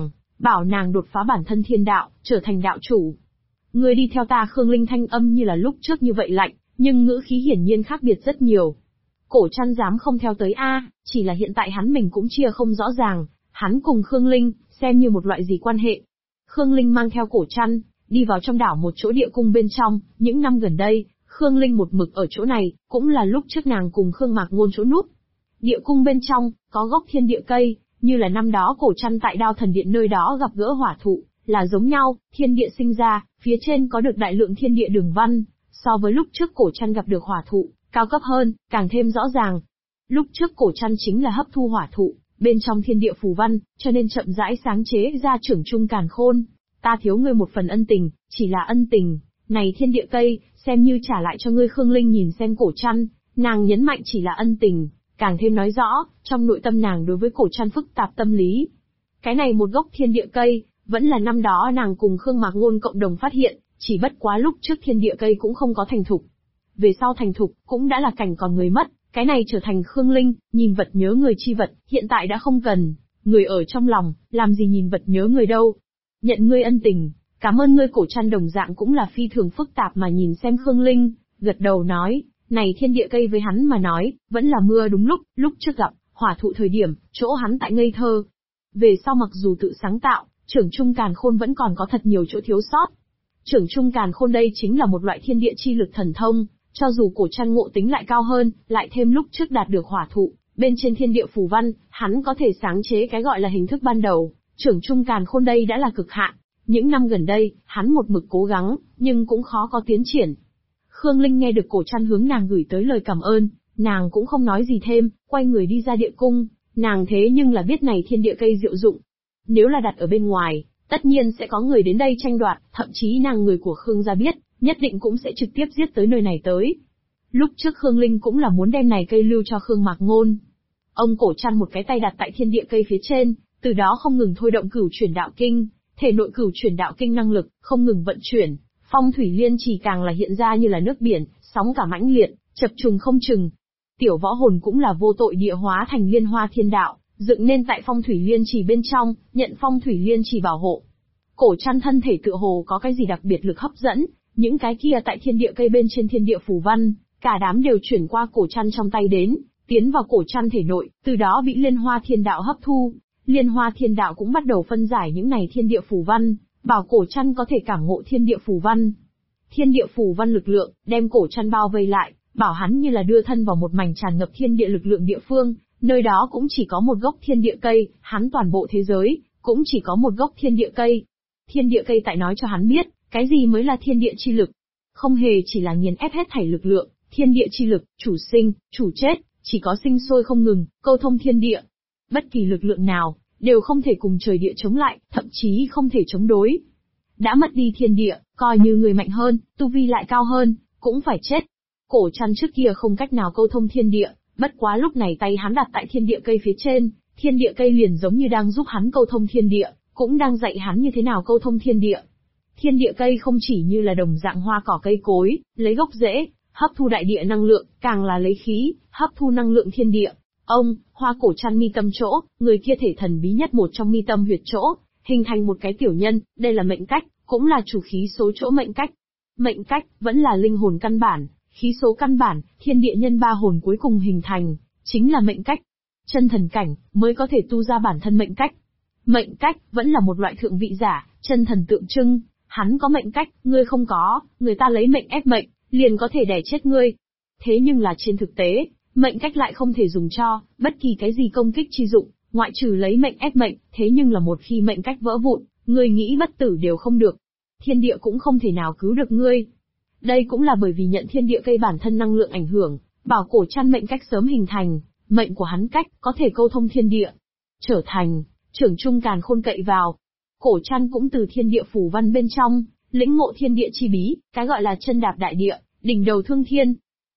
bảo nàng đột phá bản thân thiên đạo, trở thành đạo chủ. Ngươi đi theo ta. Khương Linh thanh âm như là lúc trước như vậy lạnh, nhưng ngữ khí hiển nhiên khác biệt rất nhiều. Cổ Trăn dám không theo tới a, chỉ là hiện tại hắn mình cũng chia không rõ ràng, hắn cùng Khương Linh, xem như một loại gì quan hệ. Khương Linh mang theo Cổ Trăn, đi vào trong đảo một chỗ địa cung bên trong, những năm gần đây, Khương Linh một mực ở chỗ này, cũng là lúc trước nàng cùng Khương Mạc Ngôn chỗ núp. Địa cung bên trong, có gốc thiên địa cây, như là năm đó Cổ Trăn tại Đao Thần Điện nơi đó gặp gỡ hỏa thụ, là giống nhau, thiên địa sinh ra, phía trên có được đại lượng thiên địa đường văn, so với lúc trước Cổ Trăn gặp được hỏa thụ, cao cấp hơn, càng thêm rõ ràng. Lúc trước Cổ Trăn chính là hấp thu hỏa thụ, bên trong thiên địa phù văn, cho nên chậm rãi sáng chế ra trưởng trung càn khôn. Ta thiếu ngươi một phần ân tình, chỉ là ân tình, này thiên địa cây, xem như trả lại cho ngươi. Khương Linh nhìn xem Cổ Trăn, nàng nhấn mạnh chỉ là ân tình, càng thêm nói rõ, trong nội tâm nàng đối với Cổ Trăn phức tạp tâm lý. Cái này một gốc thiên địa cây, vẫn là năm đó nàng cùng Khương Mạc Ngôn cộng đồng phát hiện, chỉ bất quá lúc trước thiên địa cây cũng không có thành thục. Về sau thành thục, cũng đã là cảnh còn người mất, cái này trở thành Khương Linh, nhìn vật nhớ người chi vật, hiện tại đã không cần, người ở trong lòng, làm gì nhìn vật nhớ người đâu. Nhận ngươi ân tình, cảm ơn ngươi. Cổ Trăn đồng dạng cũng là phi thường phức tạp mà nhìn xem Khương Linh, gật đầu nói, này thiên địa cây với hắn mà nói, vẫn là mưa đúng lúc trước gặp, hỏa thụ thời điểm, chỗ hắn tại ngây thơ. Về sau mặc dù tự sáng tạo, trưởng trung càn khôn vẫn còn có thật nhiều chỗ thiếu sót. Trưởng trung càn khôn đây chính là một loại thiên địa chi lực thần thông, cho dù Cổ Trăn ngộ tính lại cao hơn, lại thêm lúc trước đạt được hỏa thụ, bên trên thiên địa phù văn, hắn có thể sáng chế cái gọi là hình thức ban đầu, trưởng trung càn khôn đây đã là cực hạn. Những năm gần đây, hắn một mực cố gắng, nhưng cũng khó có tiến triển. Khương Linh nghe được Cổ Trăn hướng nàng gửi tới lời cảm ơn, nàng cũng không nói gì thêm, quay người đi ra địa cung, nàng thế nhưng là biết này thiên địa cây diệu dụng. Nếu là đặt ở bên ngoài, tất nhiên sẽ có người đến đây tranh đoạt, thậm chí nàng người của Khương gia biết, nhất định cũng sẽ trực tiếp giết tới nơi này tới. Lúc trước Khương Linh cũng là muốn đem này cây lưu cho Khương Mạc Ngôn. Ông Cổ Trăn một cái tay đặt tại thiên địa cây phía trên, từ đó không ngừng thôi động cửu chuyển đạo kinh, thể nội cửu chuyển đạo kinh năng lực không ngừng vận chuyển, phong thủy liên trì càng là hiện ra như là nước biển, sóng cả mãnh liệt, chập trùng không chừng. Tiểu võ hồn cũng là vô tội địa hóa thành liên hoa thiên đạo, dựng nên tại phong thủy liên trì bên trong, nhận phong thủy liên trì bảo hộ. Cổ Trăn thân thể tựa hồ có cái gì đặc biệt lực hấp dẫn, những cái kia tại thiên địa cây bên trên thiên địa phù văn, cả đám đều chuyển qua Cổ Trăn trong tay đến, tiến vào Cổ Trăn thể nội, từ đó bị liên hoa thiên đạo hấp thu. Liên hoa thiên đạo cũng bắt đầu phân giải những này thiên địa phù văn, bảo Cổ Trăn có thể cảm ngộ thiên địa phù văn. Thiên địa phù văn lực lượng, đem Cổ Trăn bao vây lại, bảo hắn như là đưa thân vào một mảnh tràn ngập thiên địa lực lượng địa phương, nơi đó cũng chỉ có một gốc thiên địa cây, hắn toàn bộ thế giới, cũng chỉ có một gốc thiên địa cây. Thiên địa cây tại nói cho hắn biết, cái gì mới là thiên địa chi lực. Không hề chỉ là nghiền ép hết thảy lực lượng, thiên địa chi lực, chủ sinh, chủ chết, chỉ có sinh sôi không ngừng, câu thông thiên địa. Bất kỳ lực lượng nào, đều không thể cùng trời địa chống lại, thậm chí không thể chống đối. Đã mất đi thiên địa, coi như người mạnh hơn, tu vi lại cao hơn, cũng phải chết. Cổ Trăn trước kia không cách nào câu thông thiên địa, bất quá lúc này tay hắn đặt tại thiên địa cây phía trên, thiên địa cây liền giống như đang giúp hắn câu thông thiên địa, cũng đang dạy hắn như thế nào câu thông thiên địa. Thiên địa cây không chỉ như là đồng dạng hoa cỏ cây cối, lấy gốc rễ, hấp thu đại địa năng lượng, càng là lấy khí, hấp thu năng lượng thiên địa. Hoa Cổ Trăn mi tâm chỗ, người kia thể thần bí nhất một trong mi tâm huyệt chỗ, hình thành một cái tiểu nhân, đây là mệnh cách, cũng là chủ khí số chỗ mệnh cách. Mệnh cách, vẫn là linh hồn căn bản, khí số căn bản, thiên địa nhân ba hồn cuối cùng hình thành, chính là mệnh cách. Chân thần cảnh, mới có thể tu ra bản thân mệnh cách. Mệnh cách, vẫn là một loại thượng vị giả, chân thần tượng trưng, hắn có mệnh cách, ngươi không có, người ta lấy mệnh ép mệnh, liền có thể đè chết ngươi. Thế nhưng là trên thực tế, mệnh cách lại không thể dùng cho bất kỳ cái gì công kích chi dụng, ngoại trừ lấy mệnh ép mệnh, thế nhưng là một khi mệnh cách vỡ vụn, ngươi nghĩ bất tử đều không được. Thiên địa cũng không thể nào cứu được ngươi. Đây cũng là bởi vì nhận thiên địa cây bản thân năng lượng ảnh hưởng, bảo Cổ Trăn mệnh cách sớm hình thành, mệnh của hắn cách có thể câu thông thiên địa, trở thành trưởng trung càn khôn cậy vào. Cổ Trăn cũng từ thiên địa phù văn bên trong lĩnh ngộ thiên địa chi bí, cái gọi là chân đạp đại địa, đỉnh đầu thương thiên.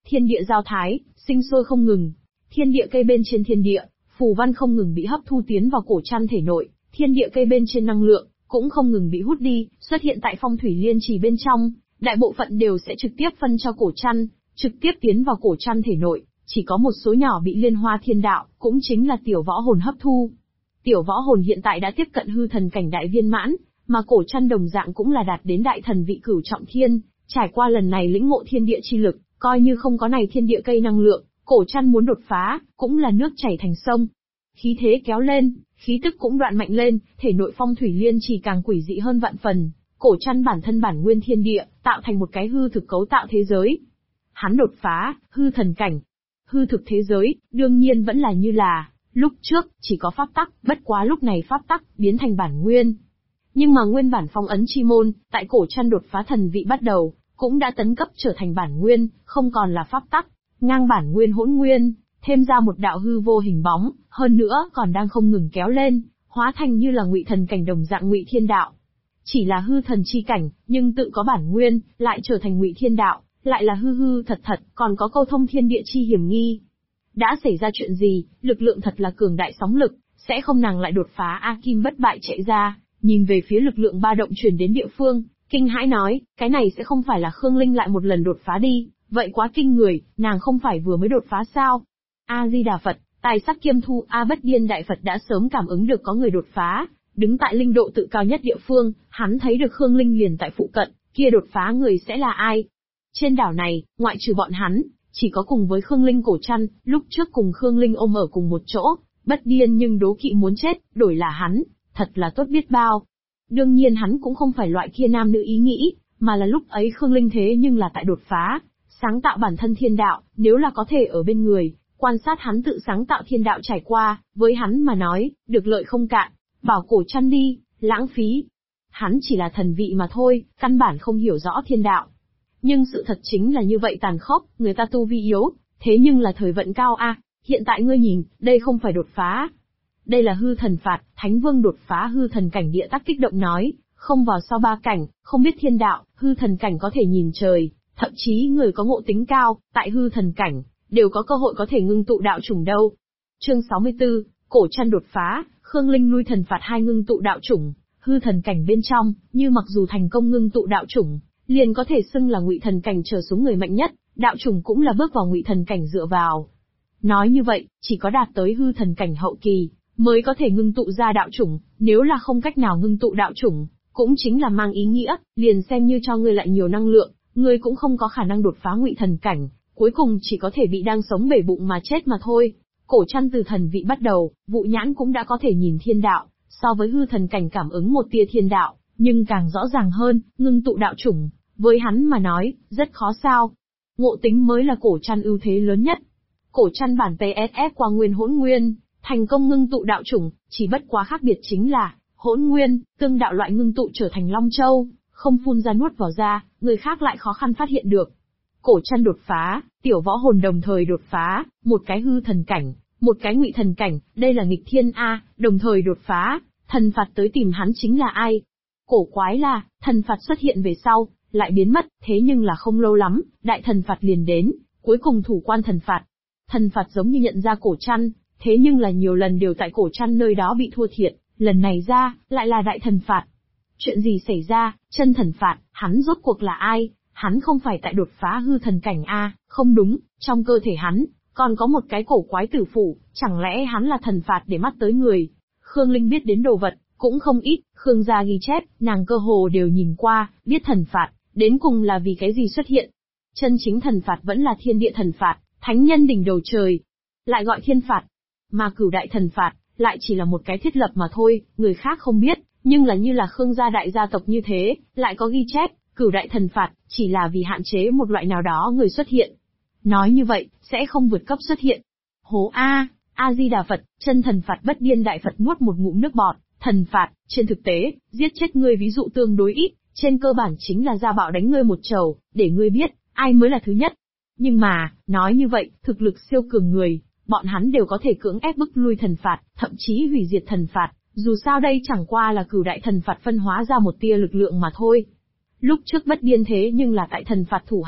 Thiên địa giao thái, sinh sôi không ngừng. Thiên địa cây bên trên thiên địa, phù văn không ngừng bị hấp thu tiến vào cổ trăn thể nội, thiên địa cây bên trên năng lượng cũng không ngừng bị hút đi, xuất hiện tại phong thủy liên trì bên trong, đại bộ phận đều sẽ trực tiếp phân cho cổ trăn, trực tiếp tiến vào cổ trăn thể nội, chỉ có một số nhỏ bị liên hoa thiên đạo, cũng chính là tiểu võ hồn hấp thu. Tiểu võ hồn hiện tại đã tiếp cận hư thần cảnh đại viên mãn, mà cổ trăn đồng dạng cũng là đạt đến đại thần vị cửu trọng thiên, trải qua lần này lĩnh ngộ thiên địa chi lực, coi như không có này thiên địa cây năng lượng, cổ trăn muốn đột phá, cũng là nước chảy thành sông. Khí thế kéo lên, khí tức cũng đoạn mạnh lên, thể nội phong thủy liên trì càng quỷ dị hơn vạn phần, cổ trăn bản thân bản nguyên thiên địa, tạo thành một cái hư thực cấu tạo thế giới. Hắn đột phá, hư thần cảnh. Hư thực thế giới, đương nhiên vẫn là như là, lúc trước, chỉ có pháp tắc, bất quá lúc này pháp tắc, biến thành bản nguyên. Nhưng mà nguyên bản phong ấn chi môn, tại cổ trăn đột phá thần vị bắt đầu, cũng đã tấn cấp trở thành bản nguyên, không còn là pháp tắc, ngang bản nguyên hỗn nguyên, thêm ra một đạo hư vô hình bóng, hơn nữa còn đang không ngừng kéo lên, hóa thành như là ngụy thần cảnh đồng dạng ngụy thiên đạo. Chỉ là hư thần chi cảnh, nhưng tự có bản nguyên, lại trở thành ngụy thiên đạo, lại là hư hư thật thật, còn có câu thông thiên địa chi hiểm nghi. Đã xảy ra chuyện gì, lực lượng thật là cường đại sóng lực, sẽ không nàng lại đột phá A Kim bất bại chạy ra, nhìn về phía lực lượng ba động truyền đến địa phương, kinh hãi nói, cái này sẽ không phải là Khương Linh lại một lần đột phá đi, vậy quá kinh người, nàng không phải vừa mới đột phá sao? A-di-đà Phật, tài sắc kiêm thu A Bất Điên Đại Phật đã sớm cảm ứng được có người đột phá, đứng tại linh độ tự cao nhất địa phương, hắn thấy được Khương Linh liền tại phụ cận, kia đột phá người sẽ là ai? Trên đảo này, ngoại trừ bọn hắn, chỉ có cùng với Khương Linh cổ trăn, lúc trước cùng Khương Linh ôm ở cùng một chỗ, bất điên nhưng đố kỵ muốn chết, đổi là hắn, thật là tốt biết bao. Đương nhiên hắn cũng không phải loại kia nam nữ ý nghĩ, mà là lúc ấy Khương Linh thế nhưng là tại đột phá, sáng tạo bản thân thiên đạo, nếu là có thể ở bên người, quan sát hắn tự sáng tạo thiên đạo trải qua, với hắn mà nói, được lợi không cạn, bảo cổ trăn đi, lãng phí. Hắn chỉ là thần vị mà thôi, căn bản không hiểu rõ thiên đạo. Nhưng sự thật chính là như vậy tàn khốc, người ta tu vi yếu, thế nhưng là thời vận cao a. Hiện tại ngươi nhìn, đây không phải đột phá. Đây là hư thần phạt, Thánh Vương đột phá hư thần cảnh địa tắc kích động nói, không vào sau ba cảnh, không biết thiên đạo, hư thần cảnh có thể nhìn trời, thậm chí người có ngộ tính cao, tại hư thần cảnh, đều có cơ hội có thể ngưng tụ đạo chủng đâu. Chương 64, cổ trăn đột phá, Khương Linh nuôi thần phạt hai ngưng tụ đạo chủng, hư thần cảnh bên trong, như mặc dù thành công ngưng tụ đạo chủng, liền có thể xưng là ngụy thần cảnh trở xuống người mạnh nhất, đạo chủng cũng là bước vào ngụy thần cảnh dựa vào. Nói như vậy, chỉ có đạt tới hư thần cảnh hậu kỳ, mới có thể ngưng tụ ra đạo chủng, nếu là không cách nào ngưng tụ đạo chủng, cũng chính là mang ý nghĩa, liền xem như cho ngươi lại nhiều năng lượng, ngươi cũng không có khả năng đột phá ngụy thần cảnh, cuối cùng chỉ có thể bị đang sống bể bụng mà chết mà thôi. Cổ trăn từ thần vị bắt đầu, Vụ Nhãn cũng đã có thể nhìn thiên đạo, so với hư thần cảnh cảm ứng một tia thiên đạo, nhưng càng rõ ràng hơn, ngưng tụ đạo chủng, với hắn mà nói, rất khó sao. Ngộ tính mới là cổ trăn ưu thế lớn nhất. Cổ trăn bản PSS qua nguyên hỗn nguyên, thành công ngưng tụ đạo chủng, chỉ bất quá khác biệt chính là, hỗn nguyên, tương đạo loại ngưng tụ trở thành Long Châu, không phun ra nuốt vào ra, người khác lại khó khăn phát hiện được. Cổ trăn đột phá, tiểu võ hồn đồng thời đột phá, một cái hư thần cảnh, một cái ngụy thần cảnh, đây là nghịch thiên A, đồng thời đột phá, thần phạt tới tìm hắn chính là ai? Cổ quái là, thần phạt xuất hiện về sau, lại biến mất, thế nhưng là không lâu lắm, đại thần phạt liền đến, cuối cùng thủ quan thần phạt. Thần phạt giống như nhận ra cổ trăn, thế nhưng là nhiều lần đều tại cổ trăn nơi đó bị thua thiệt, lần này ra, lại là đại thần phạt. Chuyện gì xảy ra, chân thần phạt, hắn rốt cuộc là ai? Hắn không phải tại đột phá hư thần cảnh A, không đúng, trong cơ thể hắn, còn có một cái cổ quái tử phủ, chẳng lẽ hắn là thần phạt để mắt tới người? Khương Linh biết đến đồ vật, cũng không ít, Khương gia ghi chép, nàng cơ hồ đều nhìn qua, biết thần phạt, đến cùng là vì cái gì xuất hiện. Chân chính thần phạt vẫn là thiên địa thần phạt, thánh nhân đỉnh đầu trời, lại gọi thiên phạt. Mà cửu đại thần phạt, lại chỉ là một cái thiết lập mà thôi, người khác không biết, nhưng là như là Khương gia đại gia tộc như thế, lại có ghi chép, cửu đại thần phạt, chỉ là vì hạn chế một loại nào đó người xuất hiện. Nói như vậy, sẽ không vượt cấp xuất hiện. Hố A-di-đà Phật, chân thần phạt bất điên đại Phật nuốt một ngụm nước bọt, thần phạt, trên thực tế, giết chết ngươi ví dụ tương đối ít, trên cơ bản chính là ra bạo đánh ngươi một trầu, để ngươi biết, ai mới là thứ nhất. Nhưng mà, nói như vậy, thực lực siêu cường người, bọn hắn đều có thể cưỡng ép bức lui thần phạt, thậm chí hủy diệt thần phạt, dù sao đây chẳng qua là cửu đại thần phạt phân hóa ra một tia lực lượng mà thôi. Lúc trước bất điên thế nhưng là tại thần phạt thủ hạ,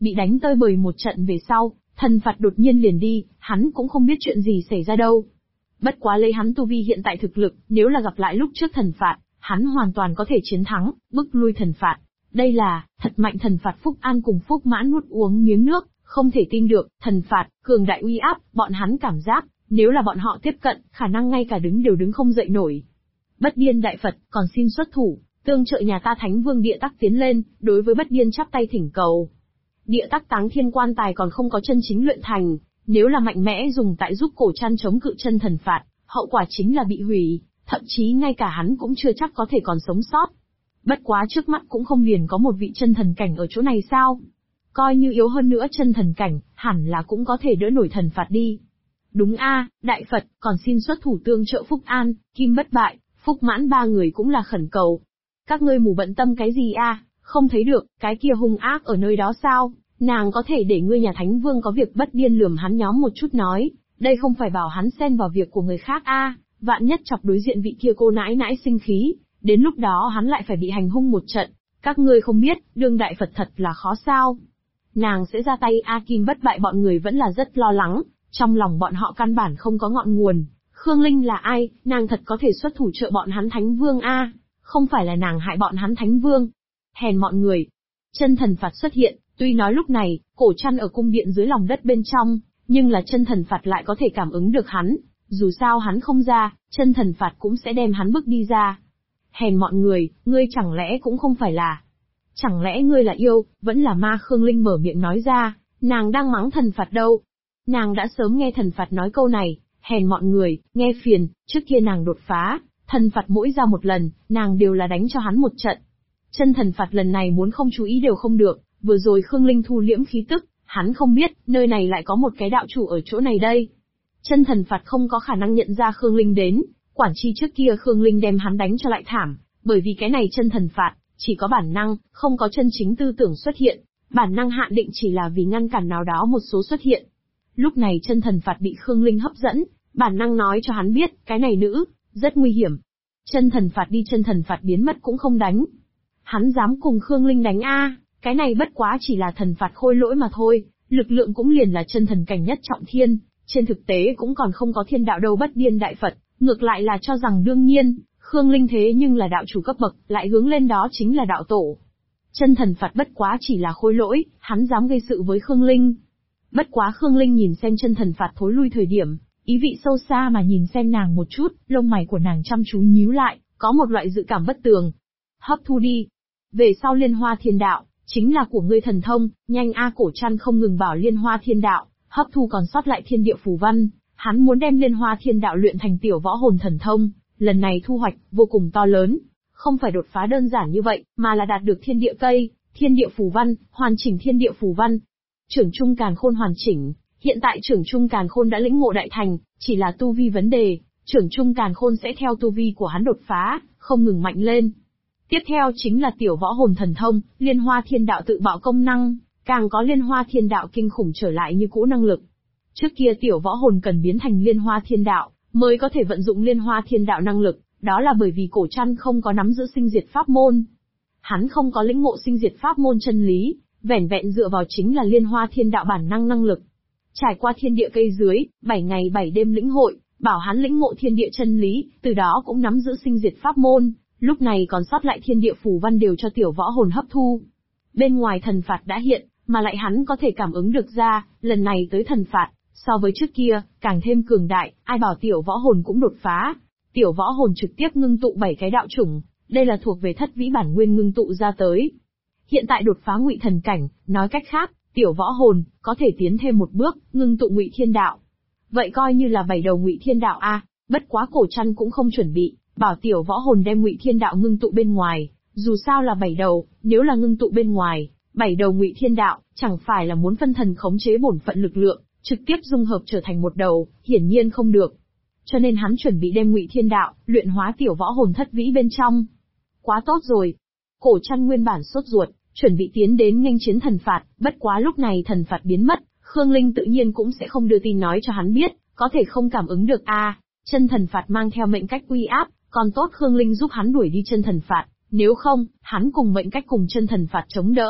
bị đánh tơi bời một trận về sau, thần phạt đột nhiên liền đi, hắn cũng không biết chuyện gì xảy ra đâu. Bất quá lấy hắn tu vi hiện tại thực lực, nếu là gặp lại lúc trước thần phạt, hắn hoàn toàn có thể chiến thắng, bức lui thần phạt. Đây là, thật mạnh. Thần phạt Phúc An cùng Phúc Mãn nuốt uống miếng nước, không thể tin được, thần phạt, cường đại uy áp, bọn hắn cảm giác, nếu là bọn họ tiếp cận, khả năng ngay cả đứng đều đứng không dậy nổi. Bất Điên Đại Phật, còn xin xuất thủ, tương trợ nhà ta Thánh Vương Địa Tắc tiến lên, đối với Bất Điên chắp tay thỉnh cầu. Địa Tắc Táng Thiên quan tài còn không có chân chính luyện thành, nếu là mạnh mẽ dùng tại giúp Cổ Trăn chống cự chân thần phạt, hậu quả chính là bị hủy, thậm chí ngay cả hắn cũng chưa chắc có thể còn sống sót. Bất quá trước mắt cũng không liền có một vị chân thần cảnh ở chỗ này sao? Coi như yếu hơn nữa chân thần cảnh, hẳn là cũng có thể đỡ nổi thần phạt đi. Đúng a, Đại Phật, còn xin xuất thủ tương trợ Phúc An, Kim Bất Bại, Phúc Mãn ba người cũng là khẩn cầu. Các ngươi mù bận tâm cái gì a? Không thấy được, cái kia hung ác ở nơi đó sao? Nàng có thể để ngươi nhà Thánh Vương có việc Bất Điên lườm hắn nhóm một chút nói, đây không phải bảo hắn xen vào việc của người khác a, vạn nhất chọc đối diện vị kia cô nãi nãi sinh khí, đến lúc đó hắn lại phải bị hành hung một trận. Các ngươi không biết, đương Đại Phật thật là khó sao? Nàng sẽ ra tay a. Kim Bất Bại bọn người vẫn là rất lo lắng, trong lòng bọn họ căn bản không có ngọn nguồn. Khương Linh là ai, nàng thật có thể xuất thủ trợ bọn hắn Thánh Vương a? Không phải là nàng hại bọn hắn Thánh Vương. Hèn mọi người. Chân thần phạt xuất hiện, tuy nói lúc này, Cổ Trăn ở cung điện dưới lòng đất bên trong, nhưng là chân thần phạt lại có thể cảm ứng được hắn, dù sao hắn không ra, chân thần phạt cũng sẽ đem hắn bước đi ra. Hèn mọi người, ngươi chẳng lẽ cũng không phải là... Chẳng lẽ ngươi là yêu, vẫn là ma? Khương Linh mở miệng nói ra, nàng đang mắng thần phạt đâu. Nàng đã sớm nghe thần phạt nói câu này, hèn mọi người, nghe phiền, trước kia nàng đột phá, thần phạt mỗi ra một lần, nàng đều là đánh cho hắn một trận. Chân thần phạt lần này muốn không chú ý đều không được, vừa rồi Khương Linh thu liễm khí tức, hắn không biết, nơi này lại có một cái đạo chủ ở chỗ này đây. Chân thần phạt không có khả năng nhận ra Khương Linh đến, quản chi trước kia Khương Linh đem hắn đánh cho lại thảm, bởi vì cái này chân thần phạt, chỉ có bản năng, không có chân chính tư tưởng xuất hiện, bản năng hạn định chỉ là vì ngăn cản nào đó một số xuất hiện. Lúc này chân thần phạt bị Khương Linh hấp dẫn, bản năng nói cho hắn biết, cái này nữ, rất nguy hiểm. Chân thần phạt đi, chân thần phạt biến mất cũng không đánh. Hắn dám cùng Khương Linh đánh a, cái này bất quá chỉ là thần phạt khôi lỗi mà thôi, lực lượng cũng liền là chân thần cảnh nhất trọng thiên, trên thực tế cũng còn không có thiên đạo đâu. Bất Điên Đại Phật, ngược lại là cho rằng đương nhiên, Khương Linh thế nhưng là đạo chủ cấp bậc, lại hướng lên đó chính là đạo tổ. Chân thần phạt bất quá chỉ là khôi lỗi, hắn dám gây sự với Khương Linh. Bất quá Khương Linh nhìn xem chân thần phạt thối lui thời điểm, ý vị sâu xa mà nhìn xem nàng một chút, lông mày của nàng chăm chú nhíu lại, có một loại dự cảm bất tường. Hấp thu đi. Về sau Liên Hoa Thiên Đạo, chính là của ngươi thần thông, nhanh a. Cổ Trăn không ngừng bảo Liên Hoa Thiên Đạo, hấp thu còn sót lại thiên địa phù văn, hắn muốn đem Liên Hoa Thiên Đạo luyện thành tiểu võ hồn thần thông, lần này thu hoạch, vô cùng to lớn. Không phải đột phá đơn giản như vậy, mà là đạt được thiên địa cây, thiên địa phù văn, hoàn chỉnh thiên địa phù văn. Trưởng Trung Càn Khôn hoàn chỉnh, hiện tại Trưởng Trung Càn Khôn đã lĩnh ngộ đại thành, chỉ là tu vi vấn đề, Trưởng Trung Càn Khôn sẽ theo tu vi của hắn đột phá, không ngừng mạnh lên. Tiếp theo chính là tiểu võ hồn thần thông, Liên Hoa Thiên Đạo tự bạo công năng, càng có Liên Hoa Thiên Đạo kinh khủng trở lại như cũ năng lực. Trước kia tiểu võ hồn cần biến thành Liên Hoa Thiên Đạo, mới có thể vận dụng Liên Hoa Thiên Đạo năng lực, đó là bởi vì Cổ Trăn không có nắm giữ sinh diệt pháp môn. Hắn không có lĩnh ngộ sinh diệt pháp môn chân lý, vẻn vẹn dựa vào chính là Liên Hoa Thiên Đạo bản năng năng lực. Trải qua thiên địa cây dưới, 7 ngày 7 đêm lĩnh hội, bảo hắn lĩnh ngộ thiên địa chân lý, từ đó cũng nắm giữ sinh diệt pháp môn, lúc này còn sót lại thiên địa phù văn đều cho tiểu võ hồn hấp thu. Bên ngoài thần phạt đã hiện, mà lại hắn có thể cảm ứng được ra, lần này tới thần phạt, so với trước kia, càng thêm cường đại, ai bảo tiểu võ hồn cũng đột phá. Tiểu võ hồn trực tiếp ngưng tụ 7 cái đạo chủng, đây là thuộc về thất vĩ bản nguyên ngưng tụ ra tới. Hiện tại đột phá ngụy thần cảnh, nói cách khác, tiểu võ hồn có thể tiến thêm một bước, ngưng tụ ngụy thiên đạo. Vậy coi như là 7 đầu ngụy thiên đạo a. Bất quá Cổ Trăn cũng không chuẩn bị bảo tiểu võ hồn đem ngụy thiên đạo ngưng tụ bên ngoài, dù sao là 7 đầu, nếu là ngưng tụ bên ngoài, 7 đầu ngụy thiên đạo, chẳng phải là muốn phân thần khống chế bổn phận lực lượng, trực tiếp dung hợp trở thành một đầu, hiển nhiên không được. Cho nên hắn chuẩn bị đem ngụy thiên đạo luyện hóa tiểu võ hồn thất vĩ bên trong. Quá tốt rồi. Cổ Trăn nguyên bản sốt ruột, chuẩn bị tiến đến nghênh chiến thần phạt, bất quá lúc này thần phạt biến mất, Khương Linh tự nhiên cũng sẽ không đưa tin nói cho hắn biết, có thể không cảm ứng được a. Chân thần phạt mang theo mệnh cách uy áp, còn tốt Khương Linh giúp hắn đuổi đi chân thần phạt, nếu không, hắn cùng mệnh cách cùng chân thần phạt chống đỡ,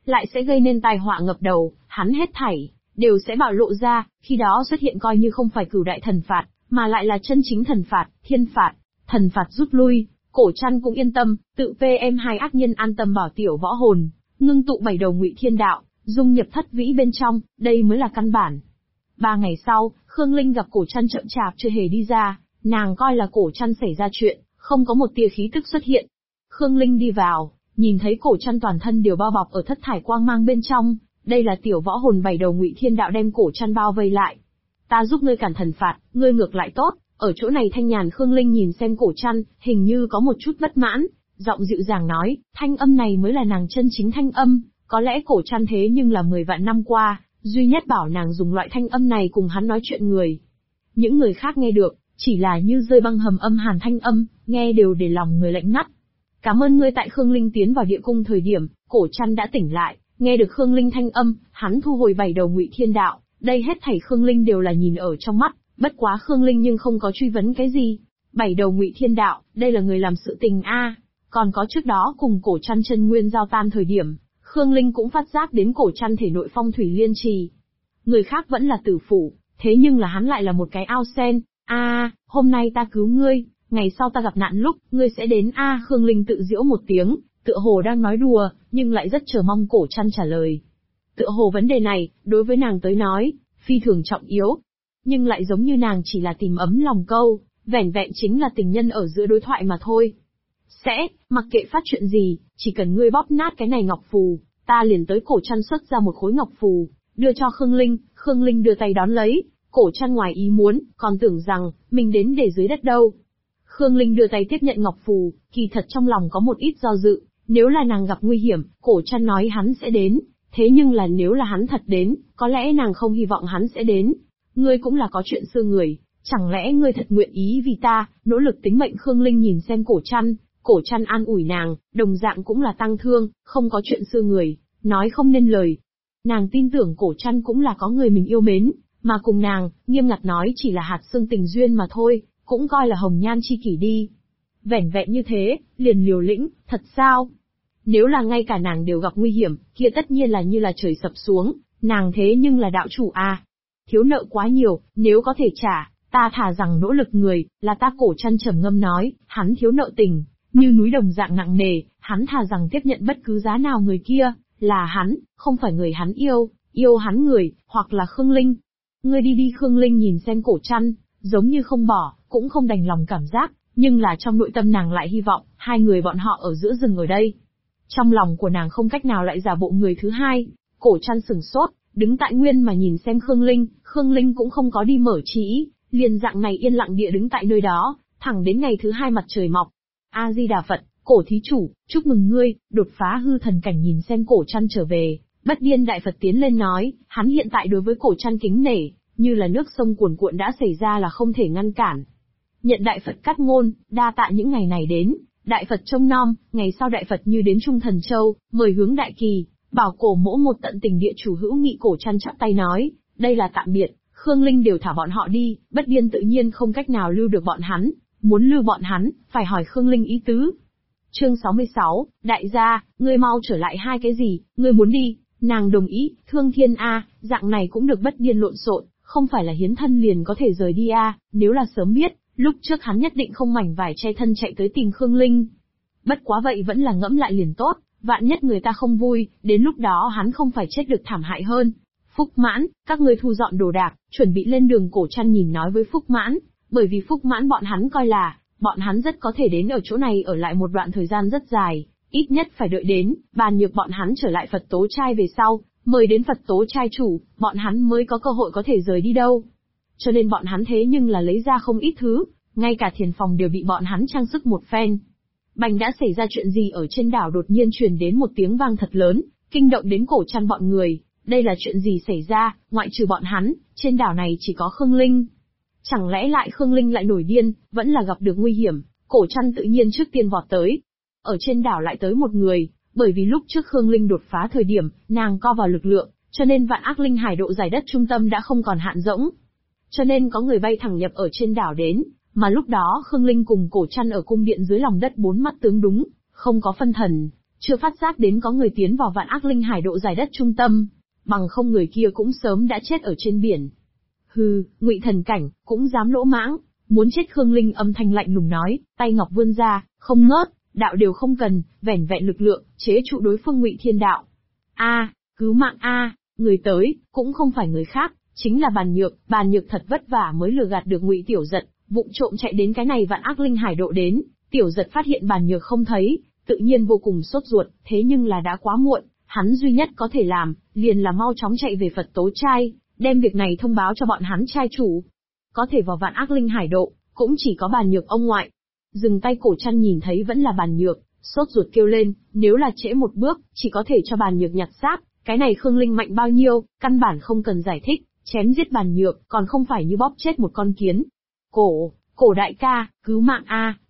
lại sẽ gây nên tai họa ngập đầu, hắn hết thảy đều sẽ bạo lộ ra, khi đó xuất hiện coi như không phải cửu đại thần phạt, mà lại là chân chính thần phạt, thiên phạt. Thần phạt rút lui, Cổ Trăn cũng yên tâm, tự PM2 ác nhân an tâm bảo tiểu võ hồn, ngưng tụ 7 đầu ngụy thiên đạo, dung nhập thất vĩ bên trong, đây mới là căn bản. 3 ngày sau, Khương Linh gặp Cổ Trăn chậm chạp chưa hề đi ra, nàng coi là Cổ Trăn xảy ra chuyện, không có một tia khí tức xuất hiện. Khương Linh đi vào, nhìn thấy Cổ Trăn toàn thân đều bao bọc ở thất thải quang mang bên trong, đây là tiểu võ hồn 7 đầu ngụy thiên đạo đem Cổ Trăn bao vây lại. Ta giúp ngươi cản thần phạt, ngươi ngược lại tốt, ở chỗ này thanh nhàn. Khương Linh nhìn xem Cổ Trăn, hình như có một chút bất mãn, giọng dịu dàng nói, thanh âm này mới là nàng chân chính thanh âm, có lẽ Cổ Trăn thế nhưng là 10 vạn năm qua, duy nhất bảo nàng dùng loại thanh âm này cùng hắn nói chuyện người. Những người khác nghe được, chỉ là như rơi băng hầm âm hàn thanh âm, nghe đều để lòng người lạnh ngắt. Cảm ơn ngươi. Tại Khương Linh tiến vào địa cung thời điểm, Cổ Trăn đã tỉnh lại, nghe được Khương Linh thanh âm, hắn thu hồi 7 đầu ngụy thiên đạo, đây hết thảy Khương Linh đều là nhìn ở trong mắt, bất quá Khương Linh nhưng không có truy vấn cái gì. 7 đầu ngụy thiên đạo, đây là người làm sự tình a. Còn có trước đó cùng Cổ Trăn chân nguyên giao tan thời điểm, Khương Linh cũng phát giác đến Cổ Trăn thể nội phong thủy liên trì. Người khác vẫn là tử phủ, thế nhưng là hắn lại là một cái ao sen. Hôm nay ta cứu ngươi, ngày sau ta gặp nạn lúc, ngươi sẽ đến Khương Linh tự giễu một tiếng, tựa hồ đang nói đùa, nhưng lại rất chờ mong Cổ Trăn trả lời. Tựa hồ vấn đề này, đối với nàng tới nói, phi thường trọng yếu. Nhưng lại giống như nàng chỉ là tìm ấm lòng câu, vẻn vẹn chính là tình nhân ở giữa đối thoại mà thôi. Mặc kệ phát chuyện gì, chỉ cần ngươi bóp nát cái này ngọc phù, ta liền tới. Cổ Trăn xuất ra một khối ngọc phù, đưa cho Khương Linh, Khương Linh đưa tay đón lấy. Cổ Trăn ngoài ý muốn, còn tưởng rằng, mình đến để dưới đất đâu. Khương Linh đưa tay tiếp nhận ngọc phù, kỳ thật trong lòng có một ít do dự, nếu là nàng gặp nguy hiểm, Cổ Trăn nói hắn sẽ đến, thế nhưng là nếu là hắn thật đến, có lẽ nàng không hy vọng hắn sẽ đến. Ngươi cũng là có chuyện xưa người, chẳng lẽ ngươi thật nguyện ý vì ta, nỗ lực tính mệnh. Khương Linh nhìn xem Cổ Trăn an ủi nàng, đồng dạng cũng là tăng thương, không có chuyện xưa người, nói không nên lời. Nàng tin tưởng Cổ Trăn cũng là có người mình yêu mến, mà cùng nàng, nghiêm ngặt nói chỉ là hạt xương tình duyên mà thôi, cũng coi là hồng nhan chi kỷ đi. Vẻn vẹn như thế, liền liều lĩnh, thật sao? Nếu là ngay cả nàng đều gặp nguy hiểm, kia tất nhiên là như là trời sập xuống, nàng thế nhưng là đạo chủ a. Thiếu nợ quá nhiều, nếu có thể trả, ta thà rằng nỗ lực người, là ta. Cổ Trăn trầm ngâm nói, hắn thiếu nợ tình, như núi đồng dạng nặng nề, hắn thà rằng tiếp nhận bất cứ giá nào. Người kia, là hắn, không phải người hắn yêu hắn người, hoặc là Khương Linh. Ngươi đi đi. Khương Linh nhìn xem Cổ Trăn, giống như không bỏ, cũng không đành lòng cảm giác, nhưng là trong nội tâm nàng lại hy vọng, hai người bọn họ ở giữa rừng ở đây. Trong lòng của nàng không cách nào lại giả bộ người thứ hai. Cổ Trăn sửng sốt, đứng tại nguyên mà nhìn xem Khương Linh cũng không có đi mở trí, liền dạng này yên lặng địa đứng tại nơi đó, thẳng đến ngày thứ hai mặt trời mọc. A Di Đà Phật, Cổ thí chủ, chúc mừng ngươi, đột phá hư thần cảnh. Nhìn xem Cổ Trăn trở về, Bất Điên Đại Phật tiến lên nói, hắn hiện tại đối với Cổ Trăn kính nể, như là nước sông cuồn cuộn đã xảy ra là không thể ngăn cản. Nhận Đại Phật cắt ngôn, đa tạ những ngày này đến, Đại Phật trông nom, ngày sau Đại Phật như đến Trung Thần Châu, mời hướng Đại Kỳ, bảo Cổ mỗ một tận tình. Địa chủ hữu nghị. Cổ Trăn chắp tay nói, đây là tạm biệt. Khương Linh đều thả bọn họ đi, Bất Điên tự nhiên không cách nào lưu được bọn hắn, muốn lưu bọn hắn, phải hỏi Khương Linh ý tứ. Chương 66, đại gia, ngươi mau trở lại. Hai cái gì, ngươi muốn đi? Nàng đồng ý. Thương Thiên a, dạng này cũng được. Bất Điên lộn xộn, không phải là hiến thân liền có thể rời đi a, nếu là sớm biết, lúc trước hắn nhất định không mảnh vải che thân chạy tới tìm Khương Linh. Bất quá vậy vẫn là ngẫm lại liền tốt, vạn nhất người ta không vui, đến lúc đó hắn không phải chết được thảm hại hơn. Phúc Mãn, các ngươi thu dọn đồ đạc, chuẩn bị lên đường. Cổ Trăn nhìn nói với Phúc Mãn, bởi vì Phúc Mãn bọn hắn coi là, bọn hắn rất có thể đến ở chỗ này ở lại một đoạn thời gian rất dài, ít nhất phải đợi đến, Bàn Nhược bọn hắn trở lại Phật Tố Trai về sau, mời đến Phật Tố Trai chủ, bọn hắn mới có cơ hội có thể rời đi đâu. Cho nên bọn hắn thế nhưng là lấy ra không ít thứ, ngay cả thiền phòng đều bị bọn hắn trang sức một phen. Bành đã xảy ra chuyện gì? Ở trên đảo đột nhiên truyền đến một tiếng vang thật lớn, kinh động đến Cổ Trăn bọn người. Đây là chuyện gì xảy ra? Ngoại trừ bọn hắn, trên đảo này chỉ có Khương Linh. Chẳng lẽ lại Khương Linh lại nổi điên, vẫn là gặp được nguy hiểm? Cổ Trăn tự nhiên trước tiên vọt tới. Ở trên đảo lại tới một người, bởi vì lúc trước Khương Linh đột phá thời điểm, nàng co vào lực lượng, cho nên Vạn Ác Linh Hải độ giải đất trung tâm đã không còn hạn rỗng. Cho nên có người bay thẳng nhập ở trên đảo đến, mà lúc đó Khương Linh cùng Cổ Trăn ở cung điện dưới lòng đất bốn mắt tướng đúng, không có phân thần. chưa phát giác đến có người tiến vào Vạn Ác Linh Hải độ dài đất trung tâm, bằng không người kia cũng sớm đã chết ở trên biển. Hừ, Ngụy thần cảnh, cũng dám lỗ mãng, muốn chết. Khương Linh âm thanh lạnh lùng nói, tay ngọc vươn ra, không ngớt, đạo đều không cần, vẻn vẹn lực lượng, chế trụ đối phương Ngụy Thiên Đạo. Cứu mạng người tới, cũng không phải người khác, chính là Bàn Nhược thật vất vả mới lừa gạt được Ngụy Tiểu Dật, vụng trộm chạy đến cái này Vạn Ác Linh Hải độ đến. Tiểu Dật phát hiện Bàn Nhược không thấy, tự nhiên vô cùng sốt ruột, thế nhưng là đã quá muộn, hắn duy nhất có thể làm, liền là mau chóng chạy về Phật Tố Trai, đem việc này thông báo cho bọn hắn trai chủ. Có thể vào Vạn Ác Linh Hải độ, cũng chỉ có Bàn Nhược ông ngoại. Dừng tay. Cổ Trăn nhìn thấy vẫn là Bàn Nhược, sốt ruột kêu lên, nếu là trễ một bước, chỉ có thể cho Bàn Nhược nhặt xác, cái này Khương Linh mạnh bao nhiêu, căn bản không cần giải thích, chém giết Bàn Nhược, còn không phải như bóp chết một con kiến. Cổ đại ca, cứu mạng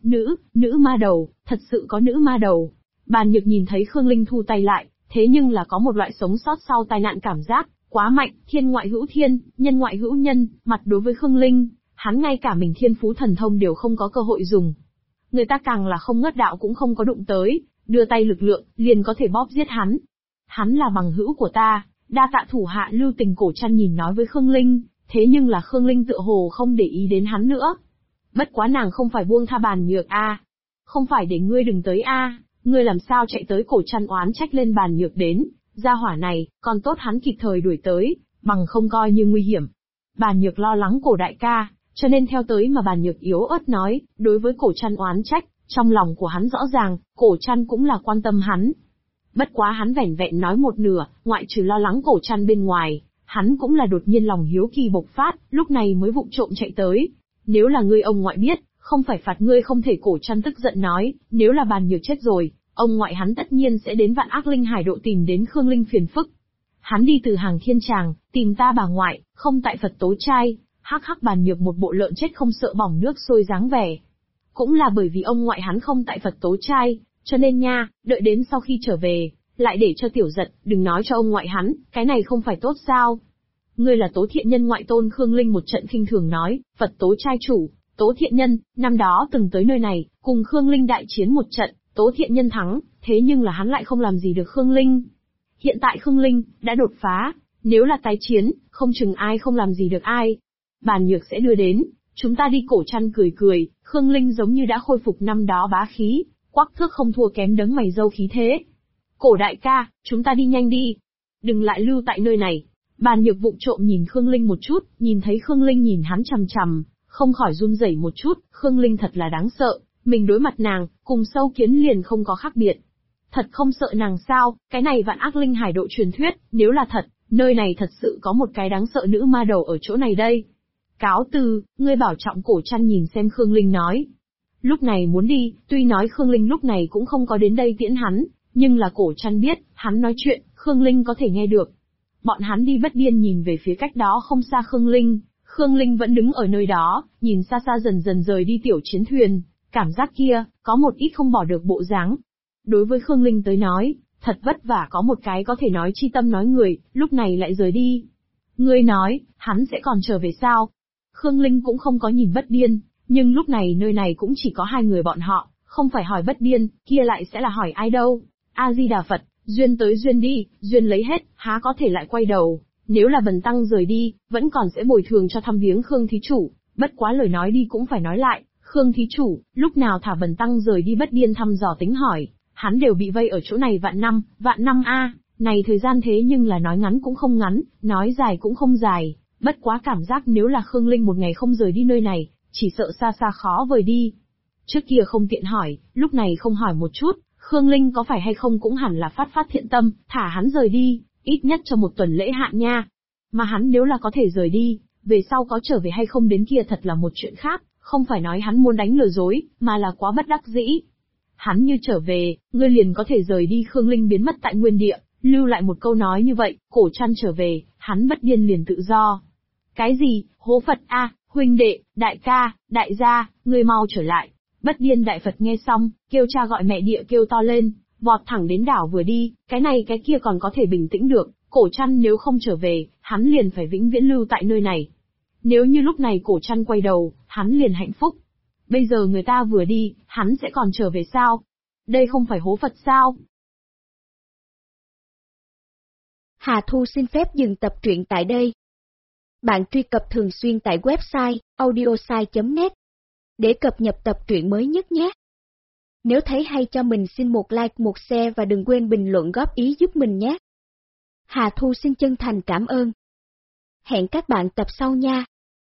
nữ ma đầu, thật sự có nữ ma đầu. Bàn Nhược nhìn thấy Khương Linh thu tay lại, thế nhưng là có một loại sống sót sau tai nạn cảm giác, quá mạnh, thiên ngoại hữu thiên, nhân ngoại hữu nhân, mặt đối với Khương Linh, hắn ngay cả mình thiên phú thần thông đều không có cơ hội dùng. Người ta càng là không ngất đạo cũng không có đụng tới, đưa tay lực lượng, liền có thể bóp giết hắn. Hắn là bằng hữu của ta, đa tạ thủ hạ lưu tình. Cổ Trăn nhìn nói với Khương Linh, thế nhưng là Khương Linh tựa hồ không để ý đến hắn nữa. Bất quá nàng không phải buông tha Bàn Nhược không phải để ngươi đừng tới ngươi làm sao chạy tới. Cổ Trăn oán trách lên Bàn Nhược đến, gia hỏa này, còn tốt hắn kịp thời đuổi tới, bằng không coi như nguy hiểm. Bàn Nhược lo lắng Cổ đại ca, cho nên theo tới mà Bàn Nhược yếu ớt nói, đối với Cổ Trăn oán trách, trong lòng của hắn rõ ràng, Cổ Trăn cũng là quan tâm hắn. Bất quá hắn vẻn vẹn nói một nửa, ngoại trừ lo lắng Cổ Trăn bên ngoài, hắn cũng là đột nhiên lòng hiếu kỳ bộc phát, lúc này mới vụng trộm chạy tới. Nếu là ngươi ông ngoại biết, không phải phạt ngươi không thể. Cổ Trăn tức giận nói, nếu là Bàn Nhược chết rồi, ông ngoại hắn tất nhiên sẽ đến Vạn Ác Linh Hải độ tìm đến Khương Linh phiền phức. Hắn đi từ Hàng Thiên Tràng, tìm ta bà ngoại, không tại Phật Tố Trai. Hắc. Bàn Nhược một bộ lợn chết không sợ bỏng nước sôi dáng vẻ. Cũng là bởi vì ông ngoại hắn không tại Phật Tố Trai, cho nên nha, đợi đến sau khi trở về, lại để cho Tiểu Dật, đừng nói cho ông ngoại hắn, cái này không phải tốt sao? Ngươi là Tố Thiện Nhân ngoại tôn. Khương Linh một trận khinh thường nói, Phật Tố Trai chủ, Tố Thiện Nhân, năm đó từng tới nơi này, cùng Khương Linh đại chiến một trận, Tố Thiện Nhân thắng, thế nhưng là hắn lại không làm gì được Khương Linh. Hiện tại Khương Linh đã đột phá, nếu là tái chiến, không chừng ai không làm gì được ai. Bàn Nhược sẽ đưa đến, chúng ta đi. Cổ Trăn cười, Khương Linh giống như đã khôi phục năm đó bá khí, quắc thước không thua kém đấng mày râu khí thế. Cổ đại ca, chúng ta đi nhanh đi, đừng lại lưu tại nơi này. Bàn Nhược vụng trộm nhìn Khương Linh một chút, nhìn thấy Khương Linh nhìn hắn chằm chằm, không khỏi run rẩy một chút. Khương Linh thật là đáng sợ, mình đối mặt nàng, cùng sâu kiến liền không có khác biệt. Thật không sợ nàng sao? Cái này Vạn Ác Linh Hải độ truyền thuyết, nếu là thật, nơi này thật sự có một cái đáng sợ nữ ma đầu ở chỗ này đây. Cáo từ, ngươi bảo trọng. Cổ Trăn nhìn xem Khương Linh nói. Lúc này muốn đi, tuy nói Khương Linh lúc này cũng không có đến đây tiễn hắn, nhưng là Cổ Trăn biết, hắn nói chuyện, Khương Linh có thể nghe được. Bọn hắn đi bất điên nhìn về phía cách đó không xa Khương Linh vẫn đứng ở nơi đó, nhìn xa xa dần dần rời đi tiểu chiến thuyền, cảm giác kia, có một ít không bỏ được bộ dáng. Đối với Khương Linh tới nói, thật vất vả có một cái có thể nói chi tâm nói người, lúc này lại rời đi. Ngươi nói, hắn sẽ còn trở về sao? Khương Linh cũng không có nhìn bất điên, nhưng lúc này nơi này cũng chỉ có hai người bọn họ, không phải hỏi bất điên, kia lại sẽ là hỏi ai đâu. A-di-đà Phật, duyên tới duyên đi, duyên lấy hết, há có thể lại quay đầu. Nếu là Bần Tăng rời đi, vẫn còn sẽ bồi thường cho thăm viếng Khương thí chủ, bất quá lời nói đi cũng phải nói lại, Khương thí chủ, lúc nào thả Bần Tăng rời đi? Bất điên thăm dò tính hỏi, hắn đều bị vây ở chỗ này vạn năm này thời gian thế nhưng là nói ngắn cũng không ngắn, nói dài cũng không dài, bất quá cảm giác nếu là Khương Linh một ngày không rời đi nơi này, chỉ sợ xa xa khó vời đi. Trước kia không tiện hỏi, lúc này không hỏi một chút, Khương Linh có phải hay không cũng hẳn là phát thiện tâm, thả hắn rời đi, ít nhất cho một tuần lễ hạn nha. Mà hắn nếu là có thể rời đi, về sau có trở về hay không đến kia thật là một chuyện khác, không phải nói hắn muốn đánh lừa dối, mà là quá bất đắc dĩ. Hắn như trở về, ngươi liền có thể rời đi. Khương Linh biến mất tại nguyên địa, lưu lại một câu nói như vậy. Cổ Trăn trở về, hắn bất điên liền tự do. Cái gì, hố Phật huynh đệ, đại ca, đại gia, ngươi mau trở lại. Bất điên đại Phật nghe xong, kêu cha gọi mẹ địa kêu to lên, vọt thẳng đến đảo vừa đi, cái này cái kia còn có thể bình tĩnh được. Cổ Trăn nếu không trở về, hắn liền phải vĩnh viễn lưu tại nơi này. Nếu như lúc này Cổ Trăn quay đầu, hắn liền hạnh phúc. Bây giờ người ta vừa đi, hắn sẽ còn trở về sao? Đây không phải hố Phật sao?
Hà Thu xin phép dừng tập truyện tại đây. Bạn truy cập thường xuyên tại website audiosai.net để cập nhật tập truyện mới nhất nhé. Nếu thấy hay cho mình xin một like, một share và đừng quên bình luận góp ý giúp mình nhé. Hà Thu xin chân thành cảm ơn. Hẹn các bạn tập sau nha.